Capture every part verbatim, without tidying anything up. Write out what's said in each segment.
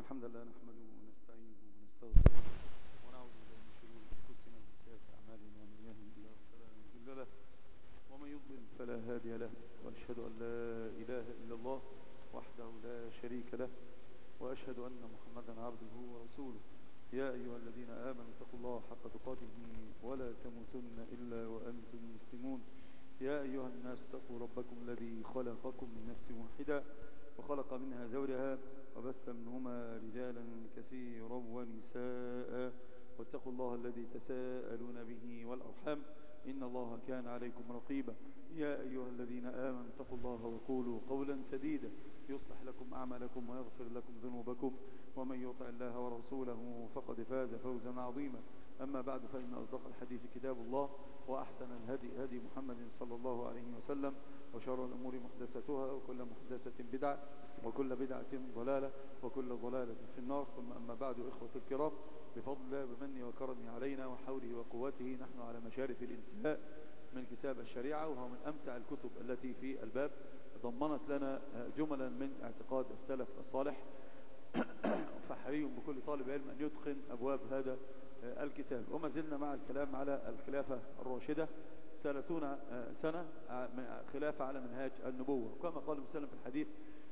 الحمد لله نحمده ونستعينه ونستغفره ونعوذ بالله من شرور انفسنا ومن سيئات اعمالنا، من يهده الله فلا مضل له ومن يضلل فلا هادي له، واشهد ان لا اله الا الله وحده لا شريك له، واشهد ان محمدا عبده ورسوله. يا ايها الذين امنوا اتقوا الله حق تقاته ولا تموتن الا وانتم مسلمون. يا ايها الناس اتقوا ربكم الذي خلقكم من نفس واحده وخلق منها زوجها وبث منهما رجالا كثيرا ونساء، واتقوا الله الذي تساءلون به والأرحام إن الله كان عليكم رقيبا. يا أيها الذين آمنوا اتقوا الله وقولوا قولا سديدا يصلح لكم أعمالكم ويغفر لكم ذنوبكم، ومن يطع الله ورسوله فقد فاز فوزا عظيما. أما بعد، فإن أصدق الحديث كتاب الله، وأحسن الهدي هدي محمد صلى الله عليه وسلم، وشر الأمور محدثاتها، وكل محدثة بدعة، وكل بدعة ضلالة، وكل ضلالة في النار. ثم أما بعد، إخوة الكرام، بفضل الله بمنه وكرمه علينا وحوله وقوته، نحن على مشارف الانتهاء من كتاب الشريعة، وهو من أمتع الكتب التي في الباب، ضمنت لنا جملا من اعتقاد السلف الصالح. فحري بكل طالب علم أن يتقن أبواب هذا الكتاب. وما زلنا مع الكلام على الخلافة الراشدة، ثلاثون سنة خلافة على منهاج النبوة، كما قال مسلم في الحديث: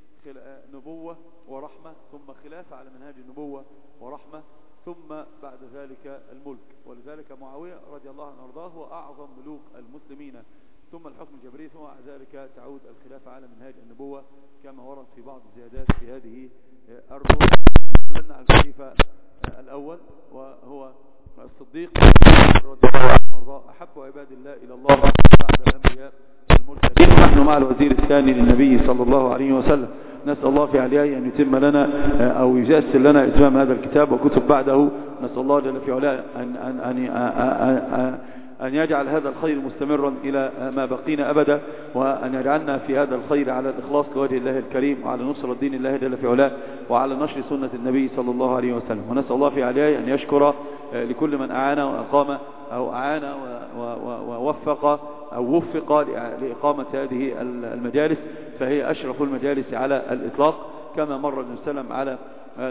نبوة ورحمة، ثم خلافة على منهاج النبوة ورحمة، ثم بعد ذلك الملك. ولذلك معاوية رضي الله عنه وارضاه هو أعظم ملوك المسلمين، ثم الحكم الجبري، ثم بعد ذلك تعود الخلافة على منهاج النبوة كما ورد في بعض الزيادات في هذه الرواية. تكلمنا عن الخليفة الأول وهو الصديق رضي الله عنه وارضاه، أحب عباد الله إلى الله بعد الأنبياء والمرسلين. نحن مع الوزير الثاني للنبي صلى الله عليه وسلم، نسأل الله في عليائه أن يتم لنا أو ييسر لنا إتمام هذا الكتاب وكتب بعده. نسأل الله جل في علاه أن, أن, أن, أن, أن يجعل هذا الخير مستمرا إلى ما بقينا أبدا، وأن يجعلنا في هذا الخير على الإخلاص لوجه الله الكريم، وعلى نصر الدين الله جل في علاه، وعلى نشر سنة النبي صلى الله عليه وسلم. ونسأل الله في عليائه أن يشكر لكل من أعان وأقام أو أعان ووفق أو وفق لإقامة هذه المجالس، فهي أشرف المجالس على الإطلاق، كما مر النبي صلى الله عليه وسلم على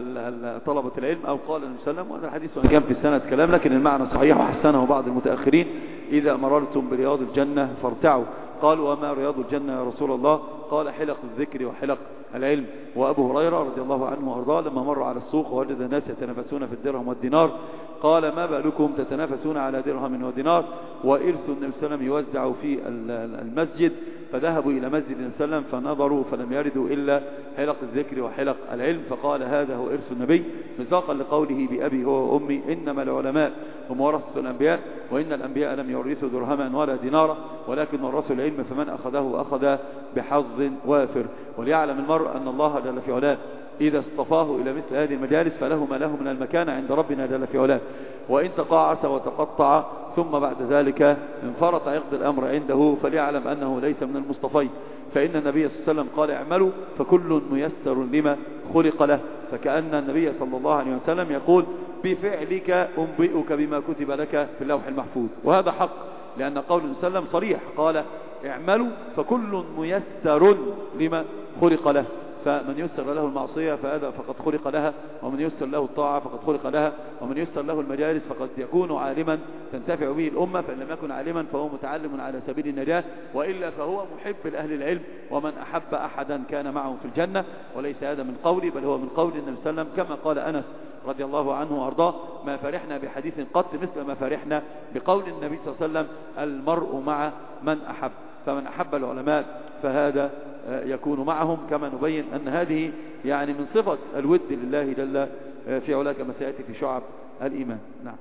طلبة العلم، أو قال النبي صلى الله عليه وسلم، وهذا الحديث وإن كان في السنة كلام لكن المعنى صحيح وحسنه بعض المتأخرين: إذا مررتم برياض الجنة فارتعوا. قالوا: وما رياض الجنة يا رسول الله؟ قال: حلق الذكر وحلق العلم. وأبو هريرة رضي الله عنه وأرضاه لما مر على السوق ووجد الناس يتنافسون في الدرهم والدينار قال: ما بالكم تتنافسون على درهم ودينار؟ وإرث النبي صلى الله عليه وسلم يوزع في المسجد، فذهبوا إلى مسجد النبي صلى الله عليه وسلم فنظروا فلم يردوا إلا حلق الذكر وحلق العلم، فقال: هذا هو إرث النبي، مصداقا لقوله: بأبي هو وأمي إنما العلماء هم ورثة الأنبياء، وإن الأنبياء لم يورثوا درهما ولا دينارا ولكن ورثوا العلم، فمن أخذه أخذ بحظ وافر. وليعلم المرء أن الله جل في علاه إذا اصطفاه إلى مثل هذه المجالس فله ما له من المكانة عند ربنا جل في علاه. وإن تقاعس وتقطع ثم بعد ذلك انفرط عقد الأمر عنده، فليعلم أنه ليس من المصطفين، فإن النبي صلى الله عليه وسلم قال: اعملوا فكل ميسر لما خلق له. فكأن النبي صلى الله عليه وسلم يقول: بفعلك أنبئك بما كتب لك في اللوح المحفوظ. وهذا حق، لأن قول النبي صلى الله عليه وسلم صريح، قال: اعملوا فكل ميسر لما خلق له. فمن يسر له المعصية فهذا فقد خلق لها، ومن يسر له الطاعة فقد خلق لها، ومن يسر له المجالس فقد يكون عالما تنتفع به الأمة، فإن لم يكن عالما فهو متعلم على سبيل النجاة، وإلا فهو محب لأهل العلم. ومن أحب أحدا كان معه في الجنة. وليس هذا من قولي بل هو من قول النبي صلى الله عليه وسلم، كما قال أنس رضي الله عنه وأرضاه: ما فرحنا بحديث قط مثل ما فرحنا بقول النبي صلى الله عليه وسلم: المرء مع من أحب. فمن أحب العلماء فهذا يكون معهم، كما نبين أن هذه يعني من صفة الود لله جل في علاه، كما سيأتي في شعب الإيمان. نعم.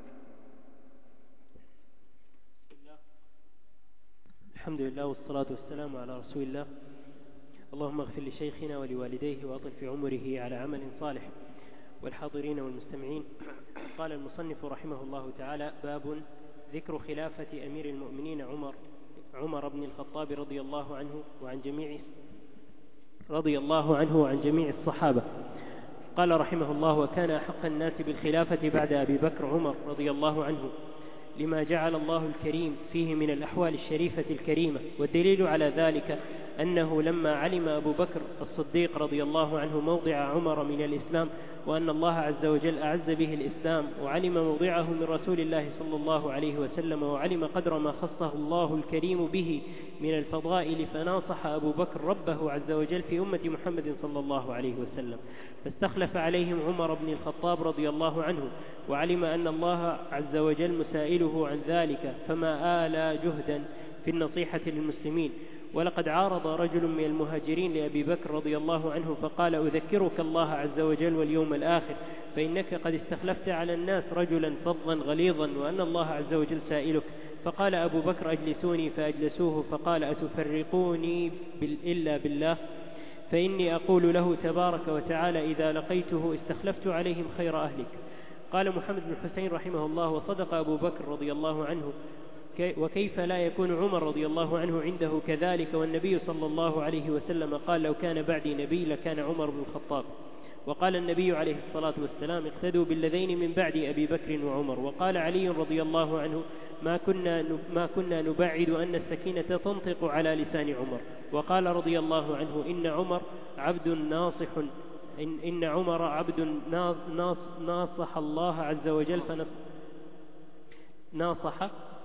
الحمد لله والصلاة والسلام على رسول الله. اللهم اغفر لشيخنا ولوالديه وأطل في عمره على عمل صالح. والحاضرين والمستمعين، قال المصنف رحمه الله تعالى: باب ذكر خلافة أمير المؤمنين عمر عمر بن الخطاب رضي الله عنه وعن جميع رضي الله عنه وعن جميع الصحابة. قال رحمه الله: وكان أحق الناس بالخلافة بعد أبي بكر عمر رضي الله عنه، لما جعل الله الكريم فيه من الأحوال الشريفة الكريمة. والدليل على ذلك أنه لما علم أبو بكر الصديق رضي الله عنه موضع عمر من الإسلام وأن الله عز وجل أعز به الإسلام وعلم موضعه من رسول الله صلى الله عليه وسلم وعلم قدر ما خصه الله الكريم به من الفضائل، فناصح أبو بكر ربه عز وجل في أمة محمد صلى الله عليه وسلم، فاستخلف عليهم عمر بن الخطاب رضي الله عنه، وعلم أن الله عز وجل مسائله عن ذلك، فما آلى جهدا في النصيحة للمسلمين. ولقد عارض رجل من المهاجرين لأبي بكر رضي الله عنه فقال: أذكرك الله عز وجل واليوم الآخر، فإنك قد استخلفت على الناس رجلا فظا غليظا وأن الله عز وجل سائلك. فقال أبو بكر: أجلسوني، فأجلسوه، فقال: أتفرقوني إلا بالله؟ فإني أقول له تبارك وتعالى إذا لقيته استخلفت عليهم خير أهلك. قال محمد بن حسين رحمه الله: وصدق أبو بكر رضي الله عنه، وكيف لا يكون عمر رضي الله عنه عنده كذلك، والنبي صلى الله عليه وسلم قال: لو كان بعدي نبي لكان عمر بن الخطاب. وقال النبي عليه الصلاة والسلام: اقتدوا بالذين من بعد أبي بكر وعمر. وقال علي رضي الله عنه: ما كنا ما كنا نبعد أن السكينة تنطق على لسان عمر. وقال رضي الله عنه: إن عمر عبد ناصح إن, إن عمر عبد ناص ناصح الله عز وجل فنص ناصح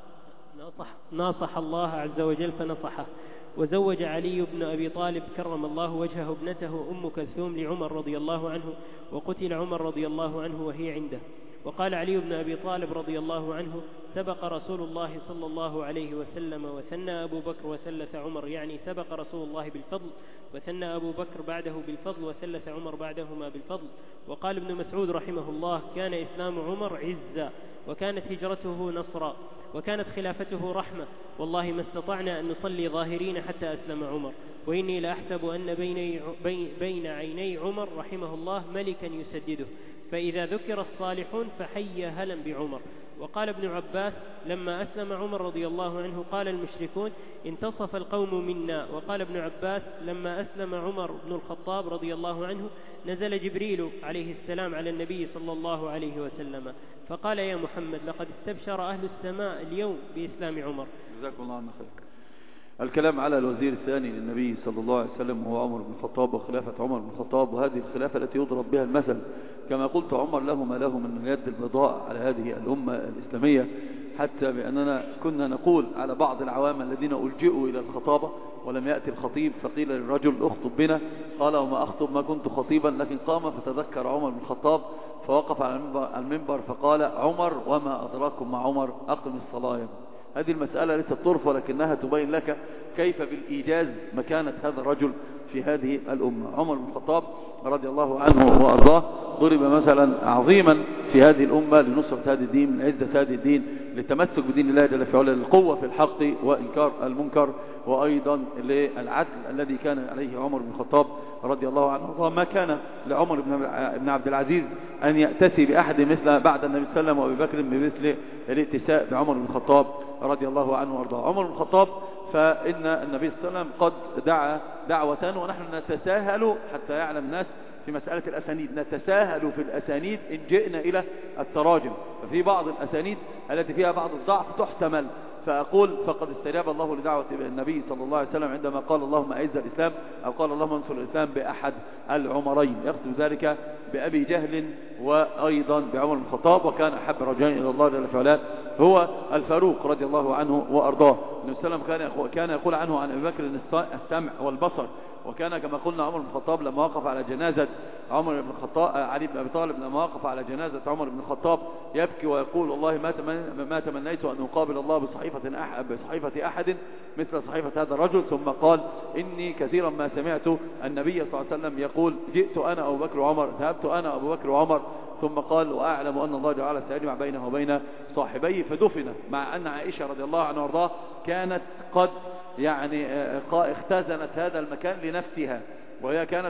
ناصح ناصح الله عز وجل فنصحه. وزوج علي بن أبي طالب كرم الله وجهه ابنته أم كلثوم لعمر رضي الله عنه، وقتل عمر رضي الله عنه وهي عنده. وقال علي بن أبي طالب رضي الله عنه: سبق رسول الله صلى الله عليه وسلم وثنى أبو بكر وثلث عمر، يعني سبق رسول الله بالفضل وثنى أبو بكر بعده بالفضل وثلث عمر بعدهما بالفضل. وقال ابن مسعود رحمه الله: كان إسلام عمر عزا، وكانت هجرته نصرا، وكانت خلافته رحمة، والله ما استطعنا أن نصلي ظاهرين حتى أسلم عمر، وإني لأحسب أن بين, بين عيني عمر رحمه الله ملكا يسدده، فإذا ذكر الصالحون فحي هلا بعمر. وقال ابن عباس: لما أسلم عمر رضي الله عنه قال المشركون: انتصف القوم منا. وقال ابن عباس: لما أسلم عمر بن الخطاب رضي الله عنه نزل جبريل عليه السلام على النبي صلى الله عليه وسلم فقال: يا محمد، لقد استبشر أهل السماء اليوم بإسلام عمر. جزاكم الله عنا خير. الكلام على الوزير الثاني للنبي صلى الله عليه وسلم وهو عمر بن الخطاب، وخلافة عمر بن الخطاب، وهذه الخلافة التي يضرب بها المثل. كما قلت، عمر له ما له من اليد البيضاء على هذه الأمة الإسلامية، حتى بأننا كنا نقول على بعض العوام الذين ألجئوا إلى الخطابة ولم يأتي الخطيب، فقيل للرجل: اخطب بنا، قال: وما أخطب، ما كنت خطيبا. لكن قام فتذكر عمر بن الخطاب فوقف على المنبر فقال: عمر وما أدراكم مع عمر، أقم الصلاة. هذه المسألة ليست طرف، ولكنها تبين لك كيف بالإيجاز مكانة هذا الرجل في هذه الأمة. عمر بن الخطاب رضي الله عنه وأرضاه ضرب مثلا عظيما في هذه الأمة لنصرة هذا الدين، من عزة هذا الدين، للتمسك بدين الله جل في علاه، للقوة في الحق وإنكار المنكر، وأيضا للعدل الذي كان عليه عمر بن الخطاب رضي الله عنه. وما كان لعمر بن عبد العزيز أن يأتسي بأحد مثل بعد النبي صلى الله عليه وسلم وأبي بكر بمثل الاتساء بعمر بن الخطاب رضي الله عنه وأرضاه. عمر بن الخطاب، فإن النبي صلى الله عليه وسلم قد دعا دعوة، ونحن نتساهل حتى يعلم الناس في مسألة الأسانيد، نتساهل في الأسانيد إن جئنا إلى التراجم، ففي بعض الأسانيد التي فيها بعض الضعف تحتمل، فأقول فقد استجاب الله لدعوة النبي صلى الله عليه وسلم عندما قال: اللهم أعز الإسلام، أو قال: اللهم انصر الإسلام بأحد العمرين، يقصد ذلك بأبي جهل وأيضا بعمر بن الخطاب. وكان أحب رجلين إلى الله جل في علاه هو الفاروق رضي الله عنه وأرضاه. النبي صلى الله عليه وسلم كان يقول عنه عن أبي بكر السمع والبصر. وكان كما قلنا عمر بن الخطاب لما وقف على جنازة عمر بن الخطاب علي بن أبي طالب، لما وقف على جنازة عمر بن الخطاب يبكي ويقول: والله ما ما تمنيت أن أقابل الله بصحيفة أحد بصحيفة أحد مثل صحيفة هذا الرجل. ثم قال: إني كثيرا ما سمعت النبي صلى الله عليه وسلم يقول: جئت أنا أبو بكر وعمر، ذهبت أنا أبو بكر وعمر. ثم قال: وأعلم أن الله جعل سيجمع بينه وبين صاحبيه، فدفن. مع أن عائشة رضي الله عنها وارضاها كانت قد يعني اختزنت هذا المكان لنفسها، وهي كانت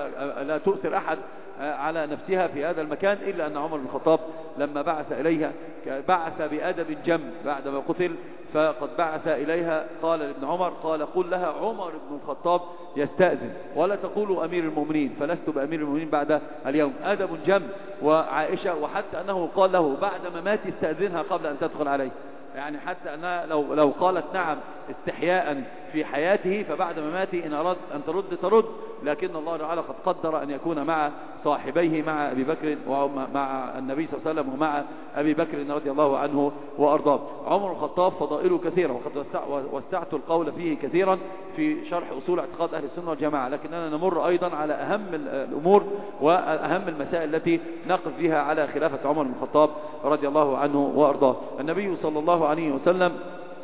لا تؤثر أحد على نفسها في هذا المكان، إلا أن عمر بن الخطاب لما بعث إليها بعث بأدب جم بعدما قتل، فقد بعث إليها قال لابن عمر، قال: قل لها عمر بن الخطاب يستأذن، ولا تقولوا أمير المؤمنين، فلست بأمير المؤمنين بعد اليوم. أدب جم. وعائشة، وحتى أنه قال له بعد ما مات: استأذنها قبل أن تدخل عليه، يعني حتى أنها لو, لو قالت نعم استحياء في حياته، فبعد مماته إن أراد أن ترد ترد، لكن الله تعالى قد قدر أن يكون مع صاحبيه، مع أبي بكر ومع النبي صلى الله عليه وسلم ومع أبي بكر رضي الله عنه وأرضاه. عمر بن الخطاب فضائله كثيرة، وقد وسعت القول فيه كثيرا في شرح أصول اعتقاد أهل السنة والجماعة، لكننا نمر أيضا على أهم الأمور وأهم المسائل التي نقف بها على خلافة عمر بن الخطاب رضي الله عنه وأرضاه. النبي صلى الله عليه وسلم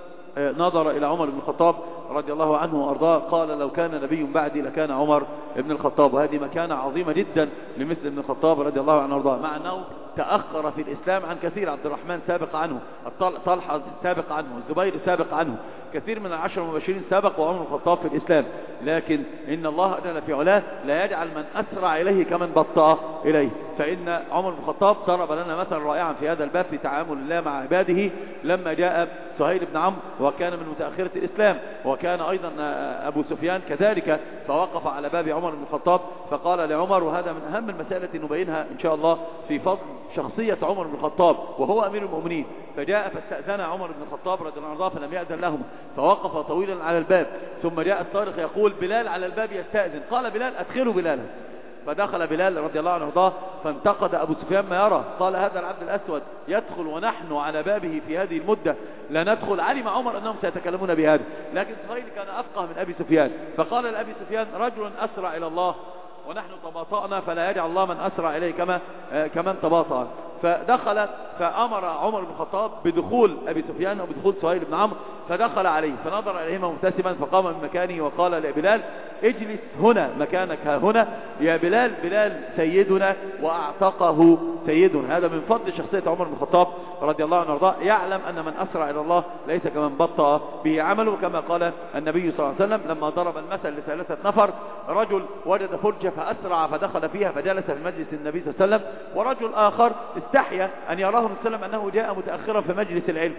نظر إلى عمر بن الخطاب رضي الله عنه وأرضاه، قال لو كان نبي بعدي لكان عمر بن الخطاب. وهذه مكانة عظيمة جدا لمثل ابن الخطاب رضي الله عنه وأرضاه، مع أنه تأخر في الإسلام عن كثير. عبد الرحمن سابق عنه، طلحة سابق عنه، الزبير سابق عنه، كثير من العشر المبشرين سابق وعمر بن الخطاب في الإسلام. لكن إن الله جل في علاه لا يجعل من أسرع إليه كمن بطأ إليه. فإن عمر بن الخطاب ضرب لنا مثلا رائعا في هذا الباب في تعامل الله مع عباده، لما جاء سهيل بن عمرو وكان من متأخرة الإسلام، وكان أيضا أبو سفيان كذلك، فوقف على باب عمر بن الخطاب فقال لعمر، وهذا من أهم المسائل التي نبينها إن شاء الله في فضل شخصية عمر بن الخطاب وهو أمير المؤمنين. فجاء فاستأذن عمر بن الخطاب رضي الله عنه فلم يأذن لهم، فوقف طويلا على الباب، ثم جاء الطارق يقول بلال على الباب يستأذن، قال بلال أدخلوا بلالا، فدخل بلال رضي الله عنه وارضاه، فانتقد أبو سفيان ما يرى، قال هذا العبد الأسود يدخل ونحن على بابه في هذه المدة لا ندخل. علم عمر أنهم سيتكلمون بهذا، لكن سهيل كان أفقه من أبي سفيان، فقال لأبي سفيان رجل أسرع إلى الله ونحن تباطأنا، فلا يجعل الله من أسرع إليه كما كمن تباطأ. فدخل فأمر عمر بن الخطاب بدخول أبي سفيان وبدخول سهيل بن عمرو، فدخل عليه فنظر إليهما مبتسما، فقام من مكانه وقال لبلال اجلس هنا مكانك ها هنا يا بلال، بلال سيدنا وأعتقه سيدنا. هذا من فضل شخصية عمر بن الخطاب رضي الله عنه وارضاه، يعلم أن من أسرع إلى الله ليس كمن بطأ به عمله، كما قال النبي صلى الله عليه وسلم لما ضرب المثل لثلاثة نفر، رجل وجد فرجة فأسرع فدخل فيها فجلس في مجلس النبي صلى الله عليه وسلم، ورجل آخر استحيا أن يراه النبي صلى الله عليه وسلم أنه جاء متأخرا في مجلس العلم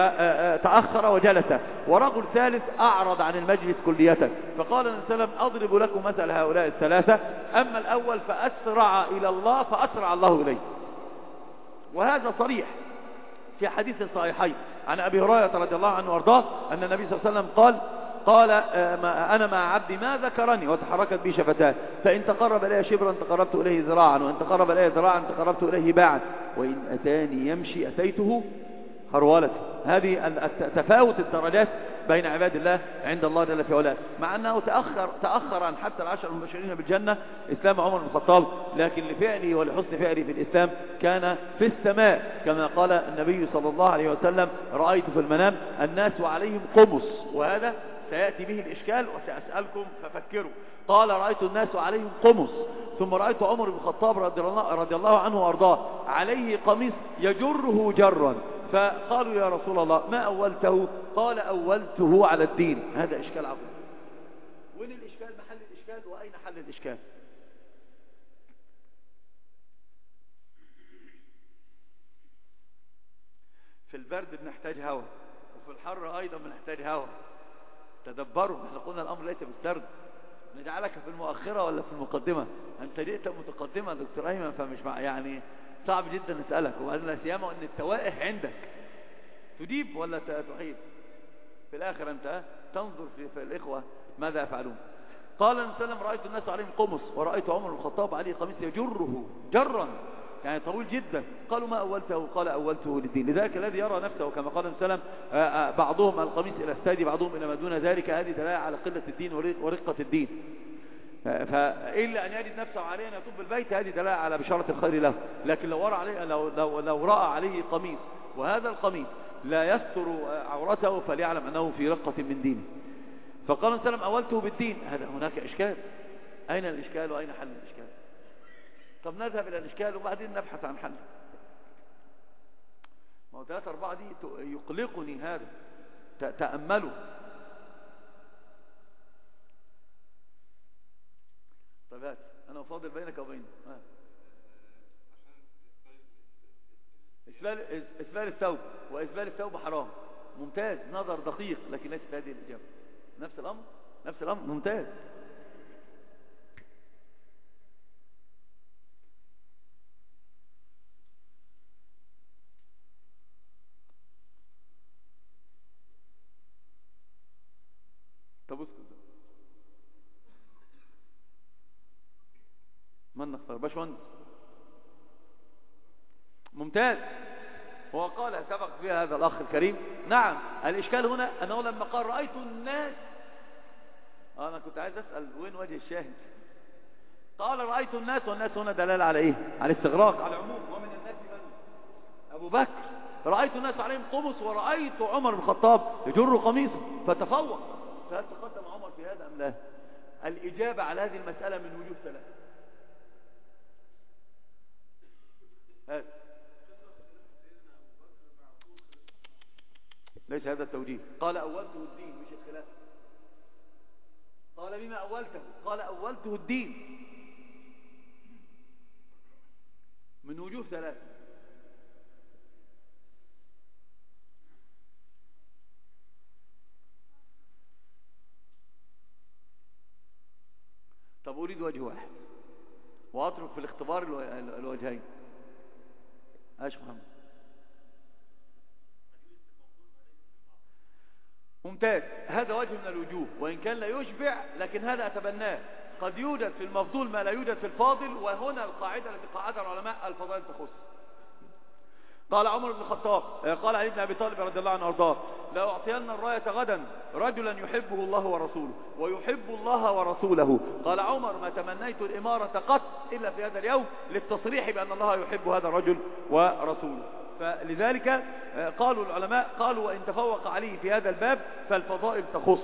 فتأخر وجلس، ورجل ثالث أعرض عن المجلس كلية. فقال النبي صلى الله عليه وسلم أضرب لكم مثل هؤلاء الثلاثة، أما الأول فأسرع إلى الله فأسرع الله إليه. وهذا صريح في حديث صحيحين عن أبي هريرة رضي الله عنه وارضاه أن النبي صلى الله عليه وسلم قال قال أنا مع عبدي ما ذكرني وتحركت بي شفتاه، فإن تقرب إليه شبرا تقربت إليه ذراعا، وإن تقرب إليه ذراعا تقربت إليه باعا، وإن أتاني يمشي أتيته هرولة. هذه تفاوت الدرجات بين عباد الله عند الله جل في علاه، مع أنه تأخر تأخر عن حتى العشر المبشرين بالجنة إسلام عمر بن الخطاب، لكن لفعله ولحسن فعله في الإسلام كان في السماء، كما قال النبي صلى الله عليه وسلم رأيت في المنام الناس وعليهم قمص، وهذا سيأتي به الإشكال وسأسألكم ففكروا. قال رأيت الناس عليهم قمص، ثم رأيت عمر بن الخطاب رضي الله عنه وأرضاه عليه قميص يجره جرا، فقالوا يا رسول الله ما أولته؟ قال أولته على الدين. هذا إشكال عظيم. وين الإشكال؟ محل الإشكال، وأين حل الإشكال؟ في البرد بنحتاج هواء، وفي الحر أيضا بنحتاج هواء. تدبروا، احنا قلنا الأمر ليس بالسرد، نجعلك في المؤخرة ولا في المقدمة؟ أنت جئت متقدمة دكتور أيمن، فمش مع يعني صعب جدا نسألك، وأنا سيما أن التوائح عندك تجيب ولا تحيب؟ في الآخر أنت تنظر في, في الإخوة ماذا يفعلون. قال النبي صلى الله عليه وسلم رأيت الناس عليهم قمص، ورأيت عمر بن الخطاب عليه قميص يجره جرا يعني طويل جدا. قالوا ما أولته؟ قال أولته للدين. لذلك الذي يرى نفسه كما قال النبي صلى الله عليه وسلم بعضهم القميص إلى السادي بعضهم إلى ما دون ذلك، هذه دلالة على قلة الدين ورقة الدين. فإلا أن يجد نفسه عليه أن يطوف بالبيت، هذه دلالة على بشارة الخير له. لكن لو, عليه لو, لو, لو رأى عليه قميص وهذا القميص لا يستر عورته فليعلم أنه في رقة من دينه. فقال النبي صلى الله عليه وسلم أولته بالدين. هذا هناك إشكال. أين الإشكال وأين حل الإشكال؟ طب نذهب إلى الإشكال وبعدين نبحث عن حل. ما هو ثلاثة أربعة دي يقلقني هذا، تأملوا. طيب هات أنا أفاضل بينك وبينه. إسبال, إسبال الثوب، وإسبال الثوب حرام. ممتاز، نظر دقيق، لكن ليس هذه الإجابة. نفس الأمر نفس الأمر ممتاز. طب طب اسكت من نختار باشمهندس. ممتاز. هو قال سبق فيها هذا الأخ الكريم. نعم الإشكال هنا أنه لما قال رأيت الناس، أنا كنت عايز أسأل وين وجه الشاهد. قال رأيت الناس، والناس هنا دلالة على إيه؟ على استغراق، على عموم. ومن الناس من؟ أبو بكر. رأيت الناس عليهم قمص، ورأيت عمر بن الخطاب يجر قميصه فتفوق. فهل تقدم عمر في هذا أم لا؟ الإجابة على هذه المسألة من وجوه ثلاثة. هذا ليس هذا التوجيه. قال أولته الدين مش الخلاف. قال بما أولته؟ قال أولته الدين من وجوه ثلاثة. طب أريد وجه واحد وأترك في الاختبار الوجهين. أيش محمد؟ ممتاز. هذا وجه من الوجوه، وإن كان لا يشبع لكن هذا أتبناه. قد يوجد في المفضول ما لا يوجد في الفاضل، وهنا القاعدة التي قاعدها العلماء الفضائل تخص. قال عمر بن الخطاب، قال علي بن أبي طالب رضي الله عنه وارضاه: لا أعطين الراية غدا رجلا يحبه الله ورسوله ويحب الله ورسوله. قال عمر: ما تمنيت الإمارة قط إلا في هذا اليوم للتصريح بأن الله يحب هذا الرجل ورسوله. فلذلك قالوا العلماء، قالوا وإن تفوق عليه في هذا الباب فالفضائل تخص.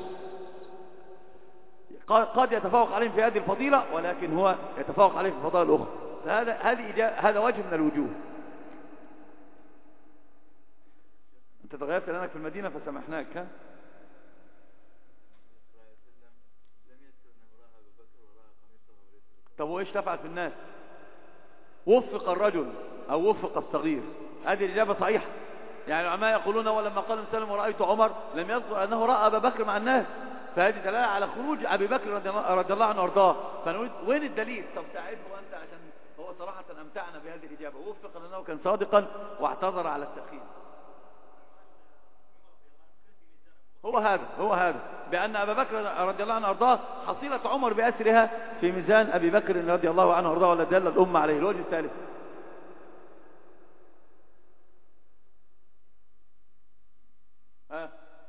قد يتفوق عليهم في هذه الفضيلة، ولكن هو يتفوق عليه في الفضائل الأخرى. فهذا هذه هذا وجه من الوجوه. أنت تغيرت لأنك في المدينة فسمحناك. ها؟ طب وإيش تفعل في الناس؟ وفق الرجل أو وفق الصغير. هذه الإجابة صحيحة. يعني العلماء يقولون: ولما قال مسلم ورأيت عمر لم يذكر أنه رأى أبا بكر مع الناس، فهذه دلالة على خروج أبي بكر رضي الله عنه وارضاه. فنقول وين الدليل؟ طب ساعده أنت، عشان هو صراحة أمتعنا بهذه الإجابة. وفق لأنه كان صادقا واعتذر على التأخير. هو هذا هو هذا بأن أبا بكر رضي الله عنه وارضاه حصيلة عمر بأسرها في ميزان أبي بكر رضي الله عنه وارضاه، ولا دل الأمة عليه. الوجه الثالث. ها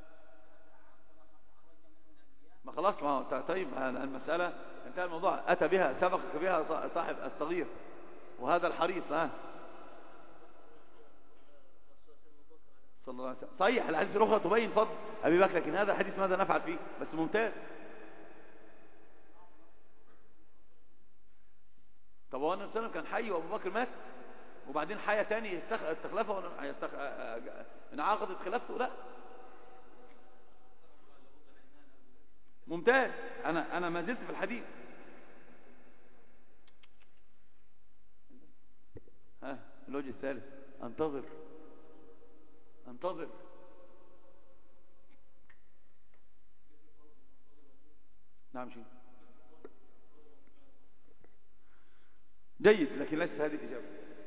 ما خلاص، ما هو طيب المسألة انتهى الموضوع. أتى بها سبقك بها صاحب الصغير وهذا الحريص. ها صلى الله عليه وسلم. صحيح الحديث الأخرى تبين فضل أبي بكر، لكن هذا الحديث ماذا نفعل فيه؟ بس ممتاز. طب هو النبي صلى الله عليه وسلم كان حي وأبو بكر مات، وبعدين حياة تاني استخلفه انعقدت خلافته؟ لا. ممتاز. أنا أنا ما زلت في الحديث. ها الوجه الثالث. انتظر انتظر. نعم شيء جيد، لكن ليست هذه الإجابة.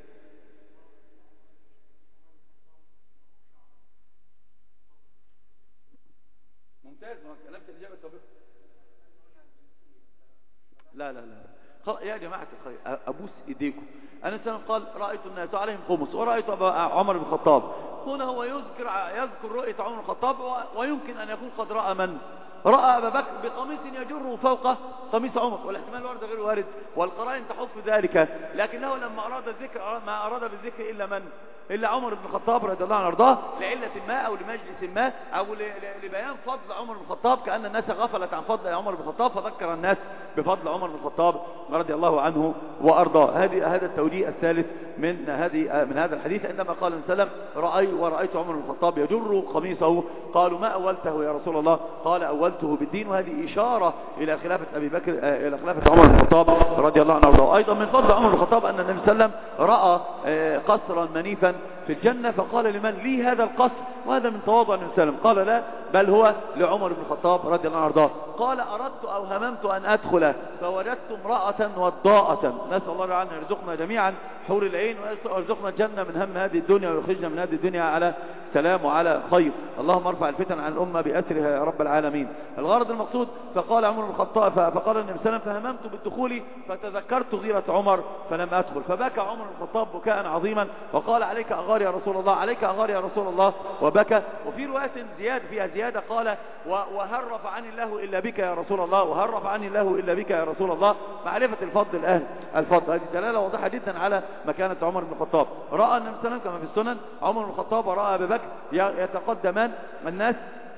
ممتاز. ما كلمت الإجابة السابقة. لا لا لا يا جماعة الخير، أبوس إيديكم. أنا سنة قال رأيت الناس عليهم قمص ورأيت عمر بن الخطاب. هنا هو يذكر يذكر رؤية عمر بن الخطاب، ويمكن أن يكون قد رأى من؟ رأى أبا بكر بقميص يجره فوق قميص عمر، والاحتمال وارد غير وارد، والقرائن تحث ذلك. لكنه لما أراد الذكر ما أراد بالذكر إلا من؟ إلا عمر بن الخطاب رضي الله عنه وارضاه، لعلة ما أو لمجلس ما أو لبيان فضل عمر بن الخطاب، كأن الناس غفلت عن فضل عمر بن الخطاب فذكر الناس بفضل عمر بن الخطاب رضي الله عنه وارضاه. هذه هذا التوجيه الثالث من هذه من هذا الحديث. عندما قال النبي صلى الله عليه وسلم رأي ورأيت عمر بن الخطاب يجر قميصه، قالوا: ما أولته يا رسول الله؟ قال: أولته بالدين. وهذه إشارة إلى خلافة أبي بكر إلى خلافة عمر بن الخطاب رضي الله عنه وارضاه. أيضا من فضل عمر بن الخطاب أن النبي صلى الله عليه وسلم رأى قصرا منيفا في الجنة. فقال لمن لي هذا القصر؟ وهذا من تواضع النبي صلى الله عليه وسلم. قال لا، بل هو لعمر بن الخطاب رضي الله عنه وارضاه. قال أردت أو هممت أن أدخل فوجدت امرأة وضاءة، نسأل الله أن يرزقنا جميعا حور العين ويرزقنا الجنة من هم هذه الدنيا ويخرجنا من هذه الدنيا على سلام وعلى خير. اللهم ارفع الفتن عن الأمة بأسرها يا رب العالمين. الغرض المقصود، فقال عمر بن الخطاب فقال النبي صلى الله عليه وسلم فهممت بالدخول فتذكرت غيرة عمر فلم أدخل. فبكى عمر بن الخطاب بكاء عظيما وقال عليك أغار يا رسول الله، عليك أغار يا رسول الله، وبكى. وفي رواية زيادة فيها زيادة قال وهل رفعني الله إلا بك يا رسول الله، وهل رفعني الله إلا بك يا رسول الله. معرفة الفضل الأهل الفضل، هذه دلالة واضحة جدا على مكانة عمر بن الخطاب. رأى النبي صلى الله عليه وسلم كما في السنن عمر بن الخطاب ورأى أبي بكر يتقدمان الناس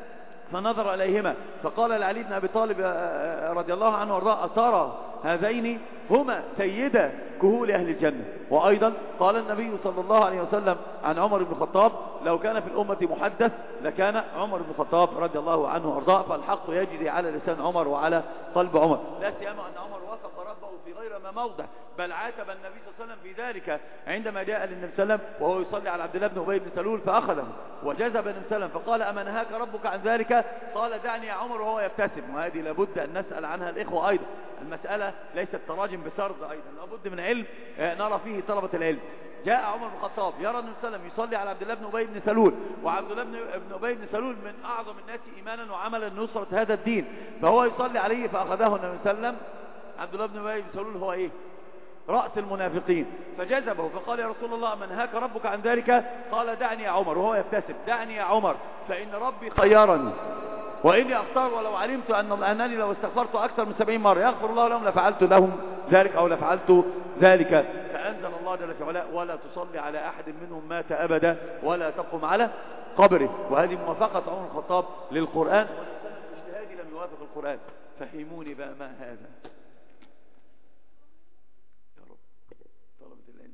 فنظر إليهما فقال لعلي بن أبي طالب رضي الله عنه وارضاه أترى هذين هما سيدا كهول أهل الجنة. وأيضا قال النبي صلى الله عليه وسلم عن عمر بن الخطاب لو كان في الأمة محدث لكان عمر بن الخطاب رضي الله عنه وارضاه. فالحق يجري على لسان عمر وعلى قلب عمر، لا سيما أن عمر وافق ربه في غير ما موضع، بل عاتب النبي صلى الله عليه وسلم في ذلك عندما جاء للنبي صلى الله عليه وسلم وهو يصلي على عبد الله بن أبي بن سلول فأخذه وجذب النبي صلى الله عليه وسلم فقال أما نهاك ربك عن ذلك؟ قال دعني يا عمر وهو يبتسم. وهذه لابد أن نسأل عنها الإخوة أيضا، المسألة ليست تراجم بسرد، أيضا لابد من علم نرى فيه طلبة العلم. جاء عمر بن الخطاب يرى النبي صلى الله عليه وسلم يصلي على عبد الله بن أبي بن سلول، وعبد الله بن أبي بن سلول من أعظم الناس إيمانا وعملا نصرة هذا الدين، فهو يصلي عليه فأخذه النبي صلى الله عليه وسلم. عبد الله بن أبي بن سلول هو إيه؟ رأس المنافقين، فجذبه فقال يا رسول الله من هاك ربك عن ذلك؟ قال دعني يا عمر وهو يبتسم، دعني يا عمر فإن ربي خيرني وإني أختار ولو علمت أن أنني لو استغفرت أكثر من سبعين مرة يغفر الله لهم لفعلت لهم ذلك أو لفعلت ذلك. فأنزل الله جل في علاه ولا تصلي على أحد منهم مات أبدا ولا تقم على قبره. وهذه موافقة عمر بن الخطاب للقرآن، والاجتهادي لم يوافق القرآن. فهموني بقى ما هذا يا رب طلبة العلم.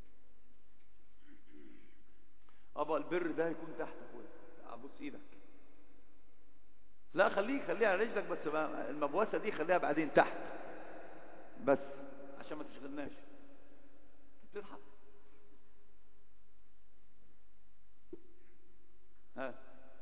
أبا البر ده يكون تحت أخويا، أبوس إيدك، لا خليه خليها على رجلك بس، المبوسة دي خليها بعدين تحت بس عشان ما تشغلناش. تضحك ها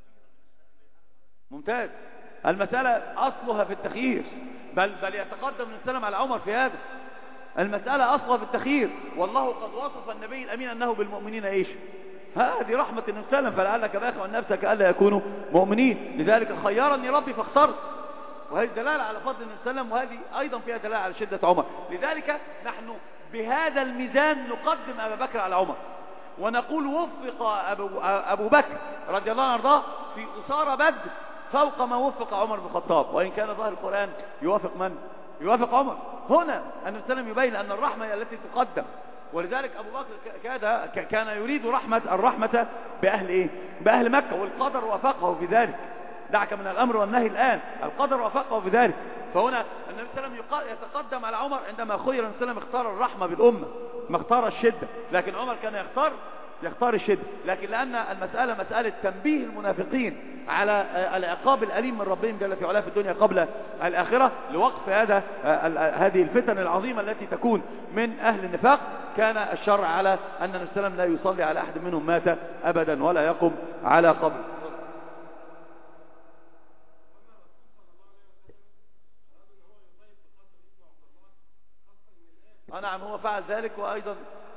ممتاز. المسألة أصلها في التخيير، بل بل يتقدم السلام على عمر في هذا. المسألة أصلها في التخيير، والله قد وصف النبي الأمين أنه بالمؤمنين إيش؟ هذه رحمة النبي صلى الله عليه وسلم، فلعلك باخع عن نفسك ألا يكونوا مؤمنين، لذلك خيرني ربي فاخترت. وهذه دلالة على فضل النبي صلى الله عليه وسلم، وهذه أيضا فيها دلالة على شدة عمر. لذلك نحن بهذا الميزان نقدم أبا بكر على عمر، ونقول وفق أبو, أبو بكر رضي الله عنه وارضاه في أسارة بدر فوق ما وفق عمر بن الخطاب، وإن كان ظاهر القرآن يوافق من؟ يوافق عمر. هنا النبي صلى الله عليه وسلم يبين أن الرحمة هي التي تقدم، ولذلك أبو بكر كان يريد رحمة الرحمة بأهل إيه؟ بأهل مكة، والقدر وافقه في ذلك. دعك من الأمر والنهي الآن، القدر وافقه في ذلك. فهنا النبي صلى الله عليه وسلم يتقدم على عمر عندما خير النبي صلى الله عليه وسلم اختار الرحمة بالأمة، ما اختار الشدة، لكن عمر كان يختار يختار الشدة. لكن لأن المسألة مسألة تنبيه المنافقين على العقاب الأليم من ربهم جل في علاه في الدنيا قبل الآخرة لوقف هذا هذه الفتن العظيمة التي تكون من أهل النفاق، كان الشرع على أن النبي صلى الله عليه وسلم لا يصلي على أحد منهم مات أبدا ولا يقم على قبر. نعم هو فعل ذلك. وأيضا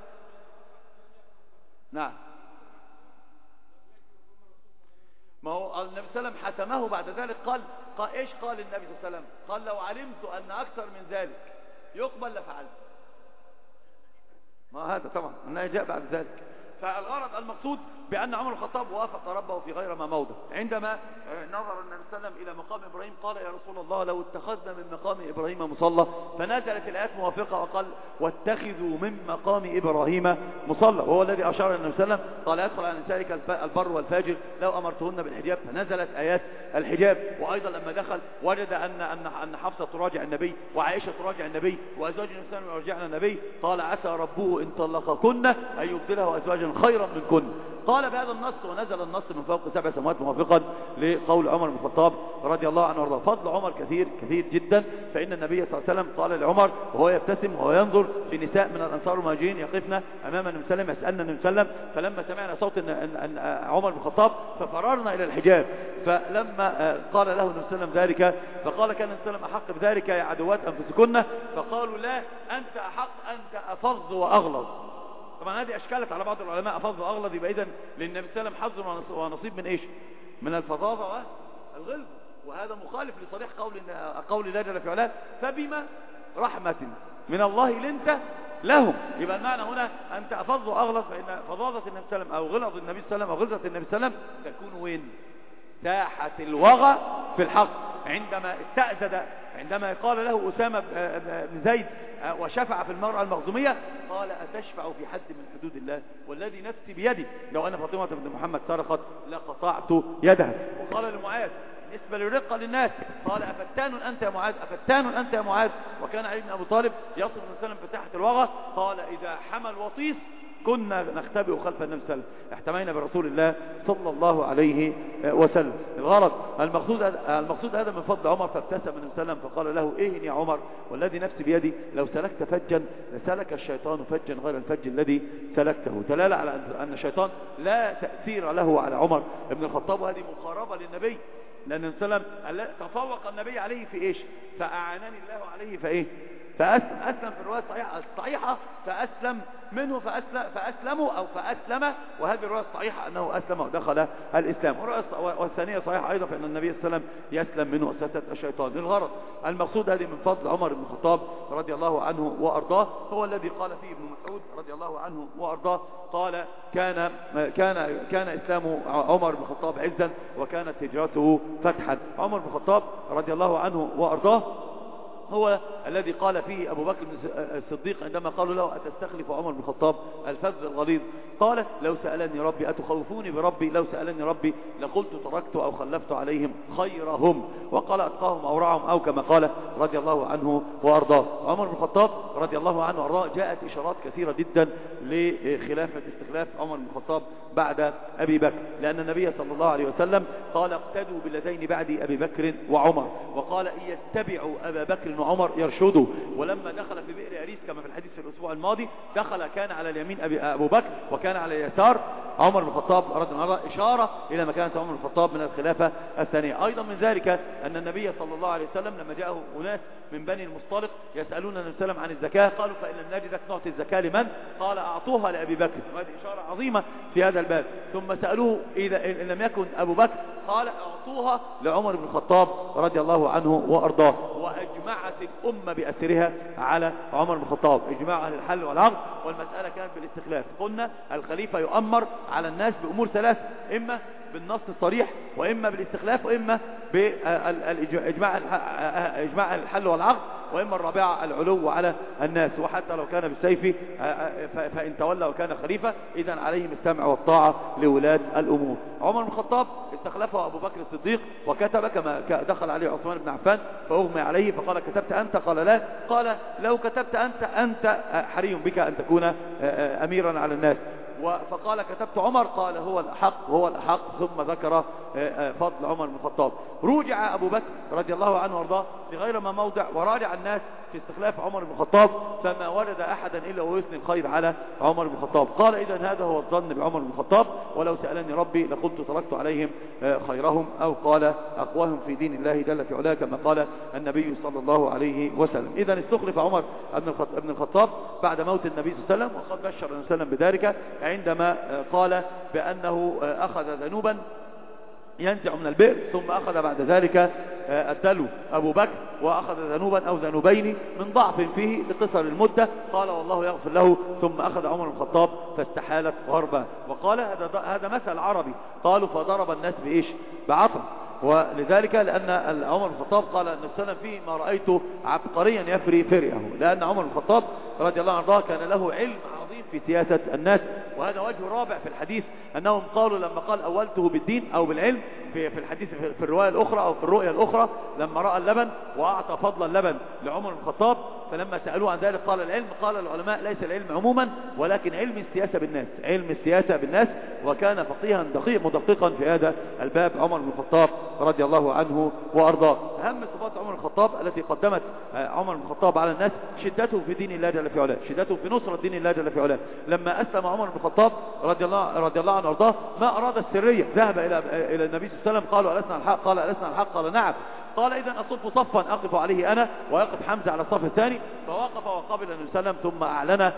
نعم ما هو النبي صلى الله عليه وسلم حسمه بعد ذلك. قال, قال ايش قال النبي صلى الله عليه وسلم؟ قال لو علمت أن أكثر من ذلك يقبل لفعلت. ما هذا طبعا أنه جاء بعد ذلك. فالغرض المقصود بأن عمر الخطاب وافق ربه في غير ما موضع. عندما نظر النبي صلى الله عليه وسلم إلى مقام إبراهيم قال يا رسول الله لو اتخذنا من مقام إبراهيم مصلى، فنزلت الآيات موافقة وقال واتخذوا من مقام إبراهيم مصلى، وهو الذي أشار النبي صلى الله عليه وسلم قال يدخل على نسائك البر والفاجر لو أمرتهن بالحجاب، فنزلت آيات الحجاب. وأيضا لما دخل وجد أن أن أن حفصة تراجع النبي وعائشة تراجع النبي وأزواج النبي صلى الله عليه وسلم يرجعن النبي، قال عسى ربه إن طلقكن أن يبدله أزواجا كن خيرا من كن. قال بهذا النص ونزل النص من فوق سبع سماوات موافقا لقول عمر بن الخطاب رضي الله عنه وارضاه. فضل عمر كثير كثير جدا، فإن النبي صلى الله عليه وسلم قال لعمر وهو يبتسم وهو ينظر في نساء من الأنصار المهاجرين يقفن أمام النبي صلى الله عليه وسلم يسألنا النبي صلى الله عليه وسلم، فلما سمعنا صوت عمر بن الخطاب ففررنا إلى الحجاب، فلما قال له النبي صلى الله عليه وسلم ذلك فقال كان النبي صلى الله عليه وسلم أحق بذلك يا عدوات أنفسكن، فقالوا لا أنت أحق، أنت أفظ وأغلظ. طبعا هذه أشكالت على بعض العلماء، أفظ وأغلظ يبقى إذن للنبي صلى الله عليه وسلم حظ ونصيب من إيش؟ من الفظاظة والغلظ، وهذا مخالف لصريح قول قول الله جل في علاه فبما رحمة من الله لنت لهم. يبقى المعنى هنا أنت أفظ وأغلظ، فإن فظاظة النبي صلى الله عليه وسلم أو غلظ النبي صلى الله عليه وسلم أو غلظة النبي صلى الله عليه وسلم تكون وين؟ ساحة الوغى في الحق. عندما استأذد عندما قال له أسامة بن زيد وشفع في المرأة المخزومية قال أتشفع في حد من حدود الله والذي نفسي بيدي لو أن فاطمة بن محمد سرقت لقطعت يدها. وقال لمعاذ بالنسبة للرقة للناس قال أفتان أنت يا معاذ، أفتان أنت يا معاذ. وكان علي بن أبي طالب يصف النبي صلى الله عليه وسلم بساحة الوغى، قال إذا حمل وطيس كنا نختبئ خلف النبي صلى الله عليه وسلم، احتمينا برسول الله صلى الله عليه وسلم. الغرض المقصود المقصود هذا من فضل عمر، فابتسم النبي صلى الله عليه وسلم فقال له ايه يا عمر والذي نفسي بيدي لو سلكت فجا لسلك الشيطان فجا غير الفج الذي سلكته، دلاله على ان الشيطان لا تأثير له على عمر بن الخطاب، وهذه مقاربة للنبي، لأن النبي صلى الله عليه وسلم تفوق النبي عليه في ايش؟ فأعانني الله عليه فايه؟ فأسلم. أسلم في الرواية الصحيحة الصحيحة فأسلم منه فأسلم فأسلموا أو فأسلم، وهذه الرواية الصحيحة أنه أسلم ودخل الإسلام. والثانية صحيحة أيضا فإن النبي صلى الله عليه وسلم يسلم منه وسوسة الشيطان. للغرض المقصود هذه من فضل عمر بن الخطاب رضي الله عنه وأرضاه، هو الذي قال فيه ابن مسعود رضي الله عنه وأرضاه قال كان كان كان إسلام عمر بن الخطاب عزا وكانت هجرته فتحا. عمر بن الخطاب رضي الله عنه وأرضاه هو الذي قال فيه أبو بكر الصديق عندما قالوا له أتستخلف عمر بن الخطاب الفذ الغليظ، قال لو سألني ربي أتخوفوني بربي لو سألني ربي لقلت تركت أو خلفت عليهم خيرهم، وقال أتقاهم أورعهم، أو كما قال رضي الله عنه وأرضاه. عمر بن الخطاب رضي الله عنه وأرضاه جاءت إشارات كثيرة جدا لخلافة استخلاف عمر بن الخطاب بعد أبي بكر، لأن النبي صلى الله عليه وسلم قال اقتدوا بالذين بعد أبي بكر وعمر، وقال إن يتبعوا أبا بكر وعمر يرشدوا. ولما دخل في بئر أريس كما في الحديث في الأسبوع الماضي دخل كان على اليمين أبي أبو بكر وكان على اليسار عمر بن الخطاب رضي الله عنه، إشارة إلى مكانة عمر بن الخطاب من الخلافة الثانية. أيضا من ذلك أن النبي صلى الله عليه وسلم لما جاءه أناس من بني المصطلق يسألون النبي صلى الله عليه وسلم عن الزكاة قالوا فإن لم نجدك نعطي الزكاة لمن؟ قال أعطوها لأبي بكر، وهذه إشارة عظيمة في هذا الباب. ثم سألوه إذا إن لم يكن أبو بكر قال أعطوها لعمر بن الخطاب رضي الله عنه وأرضاه. وأجمعت الأمة بأسرها على عمر بن الخطاب، إجماع أهل الحل والعقد، والمسألة كانت بالاستخلاف. قلنا الخليفة يؤمر على الناس بأمور ثلاث، إما بالنص الصريح وإما بالاستخلاف وإما بإجماع إجماع الحل والعقد، وإما الرابعة العلو على الناس، وحتى لو كان بالسيف فإن تولى وكان خليفة إذن عليهم السمع والطاعة لولاة الأمور. عمر بن الخطاب استخلفه أبو بكر الصديق وكتب كما دخل عليه عثمان بن عفان فأغمي عليه فقال كتبت أنت؟ قال لا. قال لو كتبت أنت أنت حري بك أن تكون أميرا على الناس. فقال كتبت عمر، قال هو الحق هو الحق، ثم ذكر فضل عمر بن الخطاب. رجع أبو بكر رضي الله عنه وارضاه لغير ما موضع وراجع الناس في استخلاف عمر بن الخطاب فما وجد أحدا إلا ويثني الخير على عمر بن الخطاب. قال إذن هذا هو الظن بعمر بن الخطاب، ولو سألني ربي لقلت تركت عليهم خيرهم، أو قال أقواهم في دين الله جل في علاه كما قال النبي صلى الله عليه وسلم. إذن استخلف عمر بن الخطاب بعد موت النبي صلى الله عليه وسلم، وقد بشر النبي صلى الله عليه وسلم بذلك عندما قال بأنه أخذ ذنوبا ينزع من البئر، ثم أخذ بعد ذلك الدلو أبو بكر وأخذ ذنوبا أو ذنوبين من ضعف فيه لقصر المدة، قال والله يغفر له، ثم أخذ عمر بن الخطاب فاستحالت غربا. وقال هذا هذا مثل عربي، قالوا فضرب الناس بإيش؟ بعصا. ولذلك لأن عمر بن الخطاب قال أن السلام فيه ما رأيت عبقريا يفري فريه، لأن عمر بن الخطاب رضي الله عنه كان له علم عظيم في سياسة الناس. وهذا وجه رابع في الحديث أنهم قالوا لما قال أولته بالدين أو بالعلم في في الحديث في الرواية الأخرى أو في الرؤية الأخرى لما رأى اللبن وأعطى فضل اللبن لعمر بن الخطاب فلما سألوه عن ذلك قال العلم، قال العلماء ليس العلم عموما ولكن علم السياسة بالناس، علم السياسة بالناس. وكان فقيها دقيق مدققا في هذا الباب عمر بن الخطاب رضي الله عنه وأرضاه. أهم صفات عمر بن الخطاب التي قدمت عمر بن الخطاب على الناس شدته في دين الله جل في علاه، شدته في نصرة دين الله جل في علاه. لما أسلم عمر بن الخطاب رضي الله رضي الله عنه وأرضاه ما أراد السرية، ذهب إلى إلى النبي صلى الله عليه وسلم قالوا ألسنا الحق؟ قال ألسنا الحق؟ قال نعم. قال إذن أصف صفا أقف عليه أنا ويقف حمزة على الصف الثاني. فوقف وقبل النبي صلى الله عليه وسلم ثم أعلن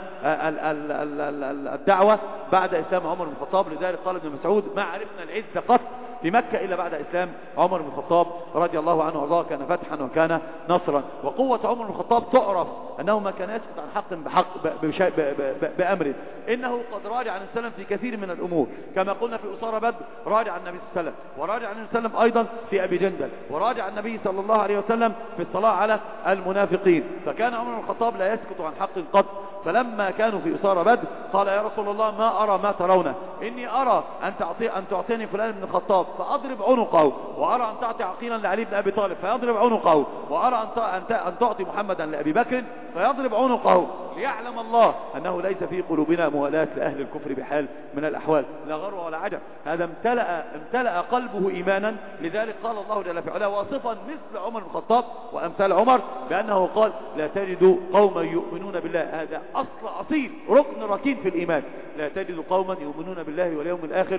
الدعوة بعد إسلام عمر بن الخطاب. لذلك قال ابن مسعود ما عرفنا العز قط في مكة إلا بعد إسلام عمر بن الخطاب رضي الله عنه وارضاه، كان فتحا وكان نصرا. وقوة عمر بن الخطاب تعرف أنه ما كان يسكت عن حق بحق بأمره، إنه قد راجع عن السلام في كثير من الأمور كما قلنا في أسارة بدر، راجع النبي صلى الله عليه وسلم، وراجع النبي صلى الله عليه وسلم أيضا في أبي جندل، وراجع النبي صلى الله عليه وسلم في الصلاة على المنافقين. فكان عمر بن الخطاب لا يسكت عن حق قط. فلما كانوا في أسارة بدر قال يا رسول الله ما أرى ما ترونه، إني أرى أن تعطي أن تعطيني فلان بن الخطاب فأضرب عنقه، وأرى أن تعطي عقيلا لعلي بن أبي طالب فيضرب عنقه، وأرى أن تعطي محمدا لأبي بكر فيضرب عنقه، ليعلم الله أنه ليس في قلوبنا موالاة لأهل الكفر بحال من الأحوال. لا غرو ولا عجب، هذا امتلأ, امتلأ قلبه إيمانا. لذلك قال الله جل في علاه واصفا مثل عمر بن الخطاب وأمثال عمر بأنه قال لا تجد قوما يؤمنون بالله، هذا أصل أصيل ركن ركين في الإيمان، لا تجد قوما يؤمنون بالله واليوم الآخر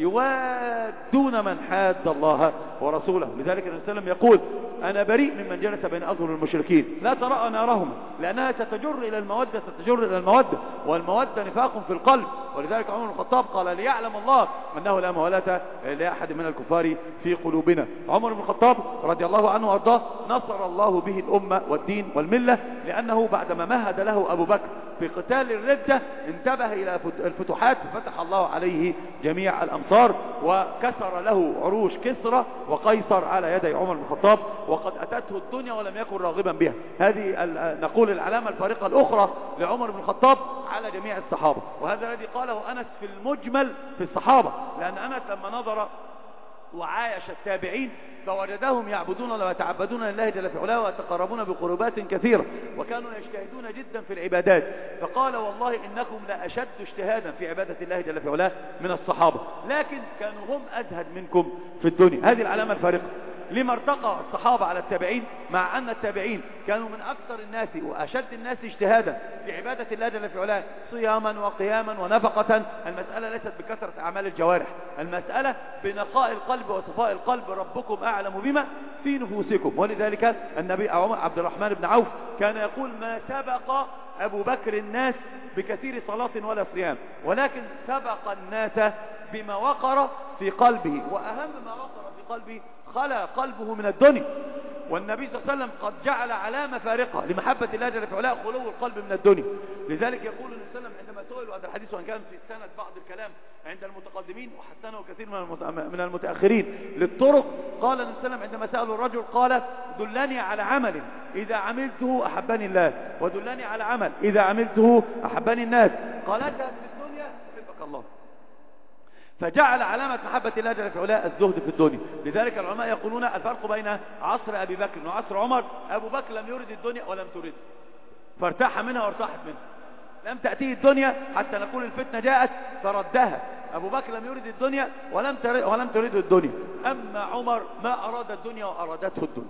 يوادون من حاد الله ورسوله. لذلك النبي صلى الله عليه وسلم يقول أنا بريء ممن جلس بين أظهر المشركين لا ترى نارهم، لأنها ستجر إلى المودة ستجر إلى المودة، والمودة نفاق في القلب. ولذلك عمر بن الخطاب قال ليعلم الله أنه لا موالاة لأحد من الكفار في قلوبنا. عمر بن الخطاب رضي الله عنه وأرضاه نصر الله به الأمة والدين والملة، لأنه بعدما مهد له أبو بكر في قتال الردة انتبه إلى الفتوحات ففتح الله عليه جميع الأمصار، وكسر له عروش كسرى وقيصر على يدي عمر بن الخطاب، وقد أتته الدنيا ولم يكن راغبا بها. هذه نقول العلامة الفارقة الأخرى لعمر بن الخطاب على جميع الصحابة، وهذا الذي قاله أنس في المجمل في الصحابة، لأن أنس لما نظر وعايش التابعين فوجدهم يعبدون ويتعبدون لله جل في علاه ويتقربون بقربات كثيرة، وكانوا يجتهدون جدا في العبادات. فقال والله إنكم لأشد اجتهادا في عبادة الله جل في علاه من الصحابة، لكن كانوا هم أزهد منكم في الدنيا. هذه العلامة الفارقة لما ارتقى الصحابة على التابعين، مع أن التابعين كانوا من أكثر الناس وأشد الناس اجتهادا في عبادة الله جل في علاه صياما وقياما ونفقة. المسألة ليست بكثرة أعمال الجوارح، المسألة بنقاء القلب وصفاء القلب. ربكم أعلم بما في نفوسكم. ولذلك النبي عبد الرحمن بن عوف كان يقول ما سبق أبو بكر الناس بكثير صلاة ولا صيام، ولكن سبق الناس بما وقر في قلبه، وأهم ما وقر في قلبه خلى قلبه من الدنيا. والنبي صلى الله عليه وسلم قد جعل علامة فارقة لمحبة الله جل في علاه خلو القلب من الدنيا. لذلك يقول النبي صلى الله عليه وسلم عندما سئل، وهذا الحديث وان كان في سند بعض الكلام عند المتقدمين وحسنه كثير من المتأخرين للطرق، قال النبي صلى الله عليه وسلم عندما سألوا الرجل قال دلني على عمل إذا عملته أحبني الله، ودلني على عمل إذا عملته أحبني الناس، قال اذهب في الدنيا يحبك الله. فجعل علامة محبة الله جل في علاه الزهد في الدنيا. لذلك العلماء يقولون الفرق بين عصر أبي بكر وعصر عمر، أبو بكر لم يرد الدنيا ولم ترد، فارتاح منها وارتاحت منها، لم تأتيه الدنيا حتى نقول الفتنة جاءت فردها. أبو بكر لم يرد الدنيا ولم ترد ولم ترد الدنيا. أما عمر ما أراد الدنيا وأرادته الدنيا،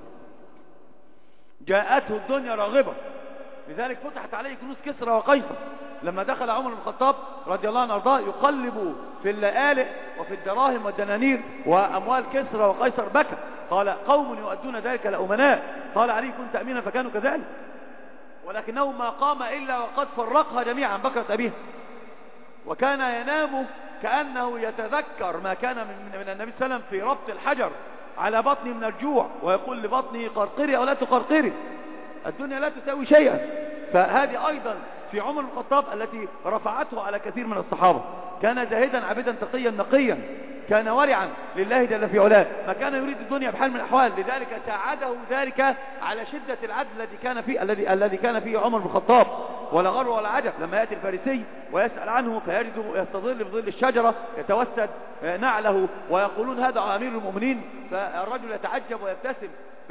جاءته الدنيا راغبة. لذلك فتحت عليه كنوز كسرى وقيصر. لما دخل عمر بن الخطاب رضي الله عنه وارضاه يقلب في اللآلئ وفي الدراهم والدنانير وأموال كسرى وقيصر بكى، قال قوم يؤدون ذلك لأمناء، قال علي كنت أمينا فكانوا كذلك، ولكنه ما قام إلا وقد فرقها جميعا بكرة أبيها، وكان ينام كأنه يتذكر ما كان من, من النبي صلى الله عليه وسلم في ربط الحجر على بطنه من الجوع، ويقول لبطنه قرقري أو لا تقرقري، الدنيا لا تساوي شيئا. فهذه أيضا في عمر بن الخطاب التي رفعته على كثير من الصحابة. كان زاهدا عبدا تقيا نقيا، كان ورعا لله جل في علاه، ما كان يريد الدنيا بحال من الأحوال. لذلك ساعده ذلك على شدة العدل الذي كان فيه الذي الذي كان فيه عمر بن الخطاب. ولا غرو ولا عجب لما يأتي الفارسي ويسأل عنه فيجده يستظل بظل الشجرة يتوسد نعله ويقولون هذا أمير المؤمنين، فالرجل يتعجب ويبتسم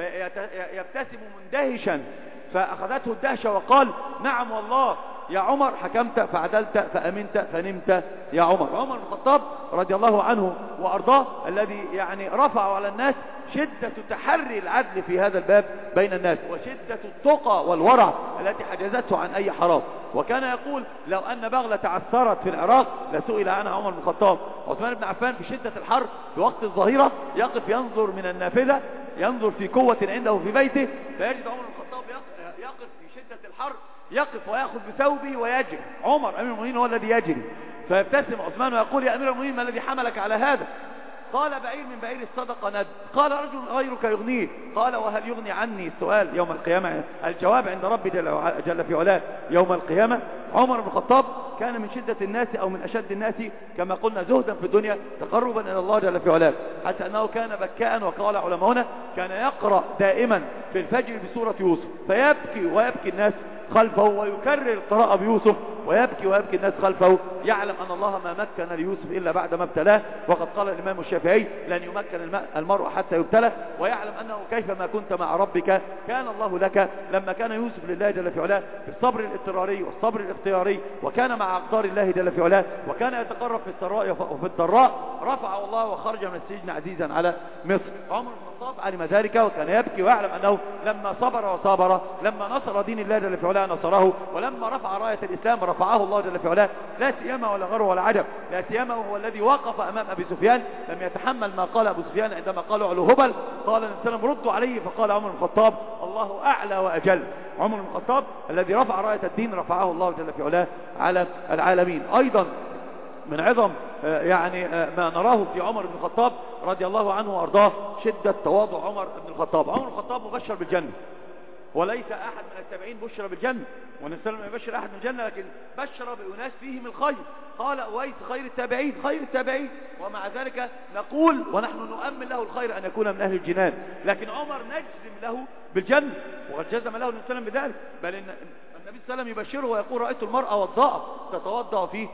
يبتسم مندهشا، فأخذته الدهشة وقال نعم والله يا عمر حكمت فعدلت فأمنت فنمت يا عمر. عمر بن الخطاب رضي الله عنه وأرضاه الذي يعني رفع على الناس شدة تحري العدل في هذا الباب بين الناس وشدة التقى والورع التي حجزته عن أي حرام. وكان يقول لو أن بغلة تعثرت في العراق لسئل عنها عمر بن الخطاب. عثمان بن عفان في شدة الحر في وقت الظهيرة يقف ينظر من النافذة ينظر في قوة عنده في بيته فيجد عمر بن الخطاب يقف في شدة الحر يقف ويأخذ بثوبه ويجري. عمر أمير المؤمنين هو الذي يجري، فيبتسم عثمان ويقول يا أمير المؤمنين ما الذي حملك على هذا؟ قال بعير من بعير الصدقة ند. قال رجل غيرك يغنيه. قال وهل يغني عني السؤال يوم القيامة؟ الجواب عند ربي جل, جل في علاه يوم القيامة. عمر بن الخطاب كان من شدة الناس أو من أشد الناس كما قلنا زهدا في الدنيا تقربا إلى الله جل في علاه، حتى أنه كان بكاء. وقال علماؤنا كان يقرأ دائما في الفجر بسورة يوسف فيبكي ويبكي الناس خلفه ويكرر القراءة بيوسف ويبكي ويبكي الناس خلفه، يعلم أن الله ما مكن ليوسف إلا بعد ما ابتلاه. وقد قال الإمام الشافعي لن يمكن المرء حتى يبتلى، ويعلم أنه كيفما كنت مع ربك كان الله لك. لما كان يوسف لله جل في علاه بالصبر الاضطراري والصبر الاختياري وكان مع أقدار الله جل في علاه وكان يتقرب في السراء وفي الضراء رفعه الله وخرج من السجن عزيزا على مصر. عمر بن الخطاب علم ذلك وكان يبكي ويعلم أنه لما صبر وصابر لما نصر دين الله جل في علاه نصره، ولما رفع راية الإسلام رفعه الله جل في علاه. لا سيما ولا غرو ولا عجب، لا سيما هو الذي وقف أمام أبي سفيان لم يتحمل ما قال أبو سفيان عندما قالوا علو هبل. قال النبي صلى الله عليه وسلم ردوا عليه فقال عمر بن الخطاب الله أعلى وأجل. عمر بن الخطاب الذي رفع راية الدين رفعه الله جل في علاه على العالمين. أيضا من عظم يعني ما نراه في عمر بن الخطاب رضي الله عنه وأرضاه شدة تواضع عمر بن الخطاب. عمر بن الخطاب مبشر بالجنة وليس أحد من التابعين بشر بالجنة، والنبي صلى الله عليه وسلم يبشر أحد من الجنة لكن بشر بأناس فيهم الخير. قال أويس خير التابعين خير التابعين، ومع ذلك نقول ونحن نؤمن له الخير أن يكون من أهل الجنان، لكن عمر نجزم له بالجنة وقد جزم له النبي صلى الله عليه وسلم بذلك. بل إن النبي صلى الله عليه وسلم يبشره ويقول رأيت المرأة والضاء تتوضأ فيه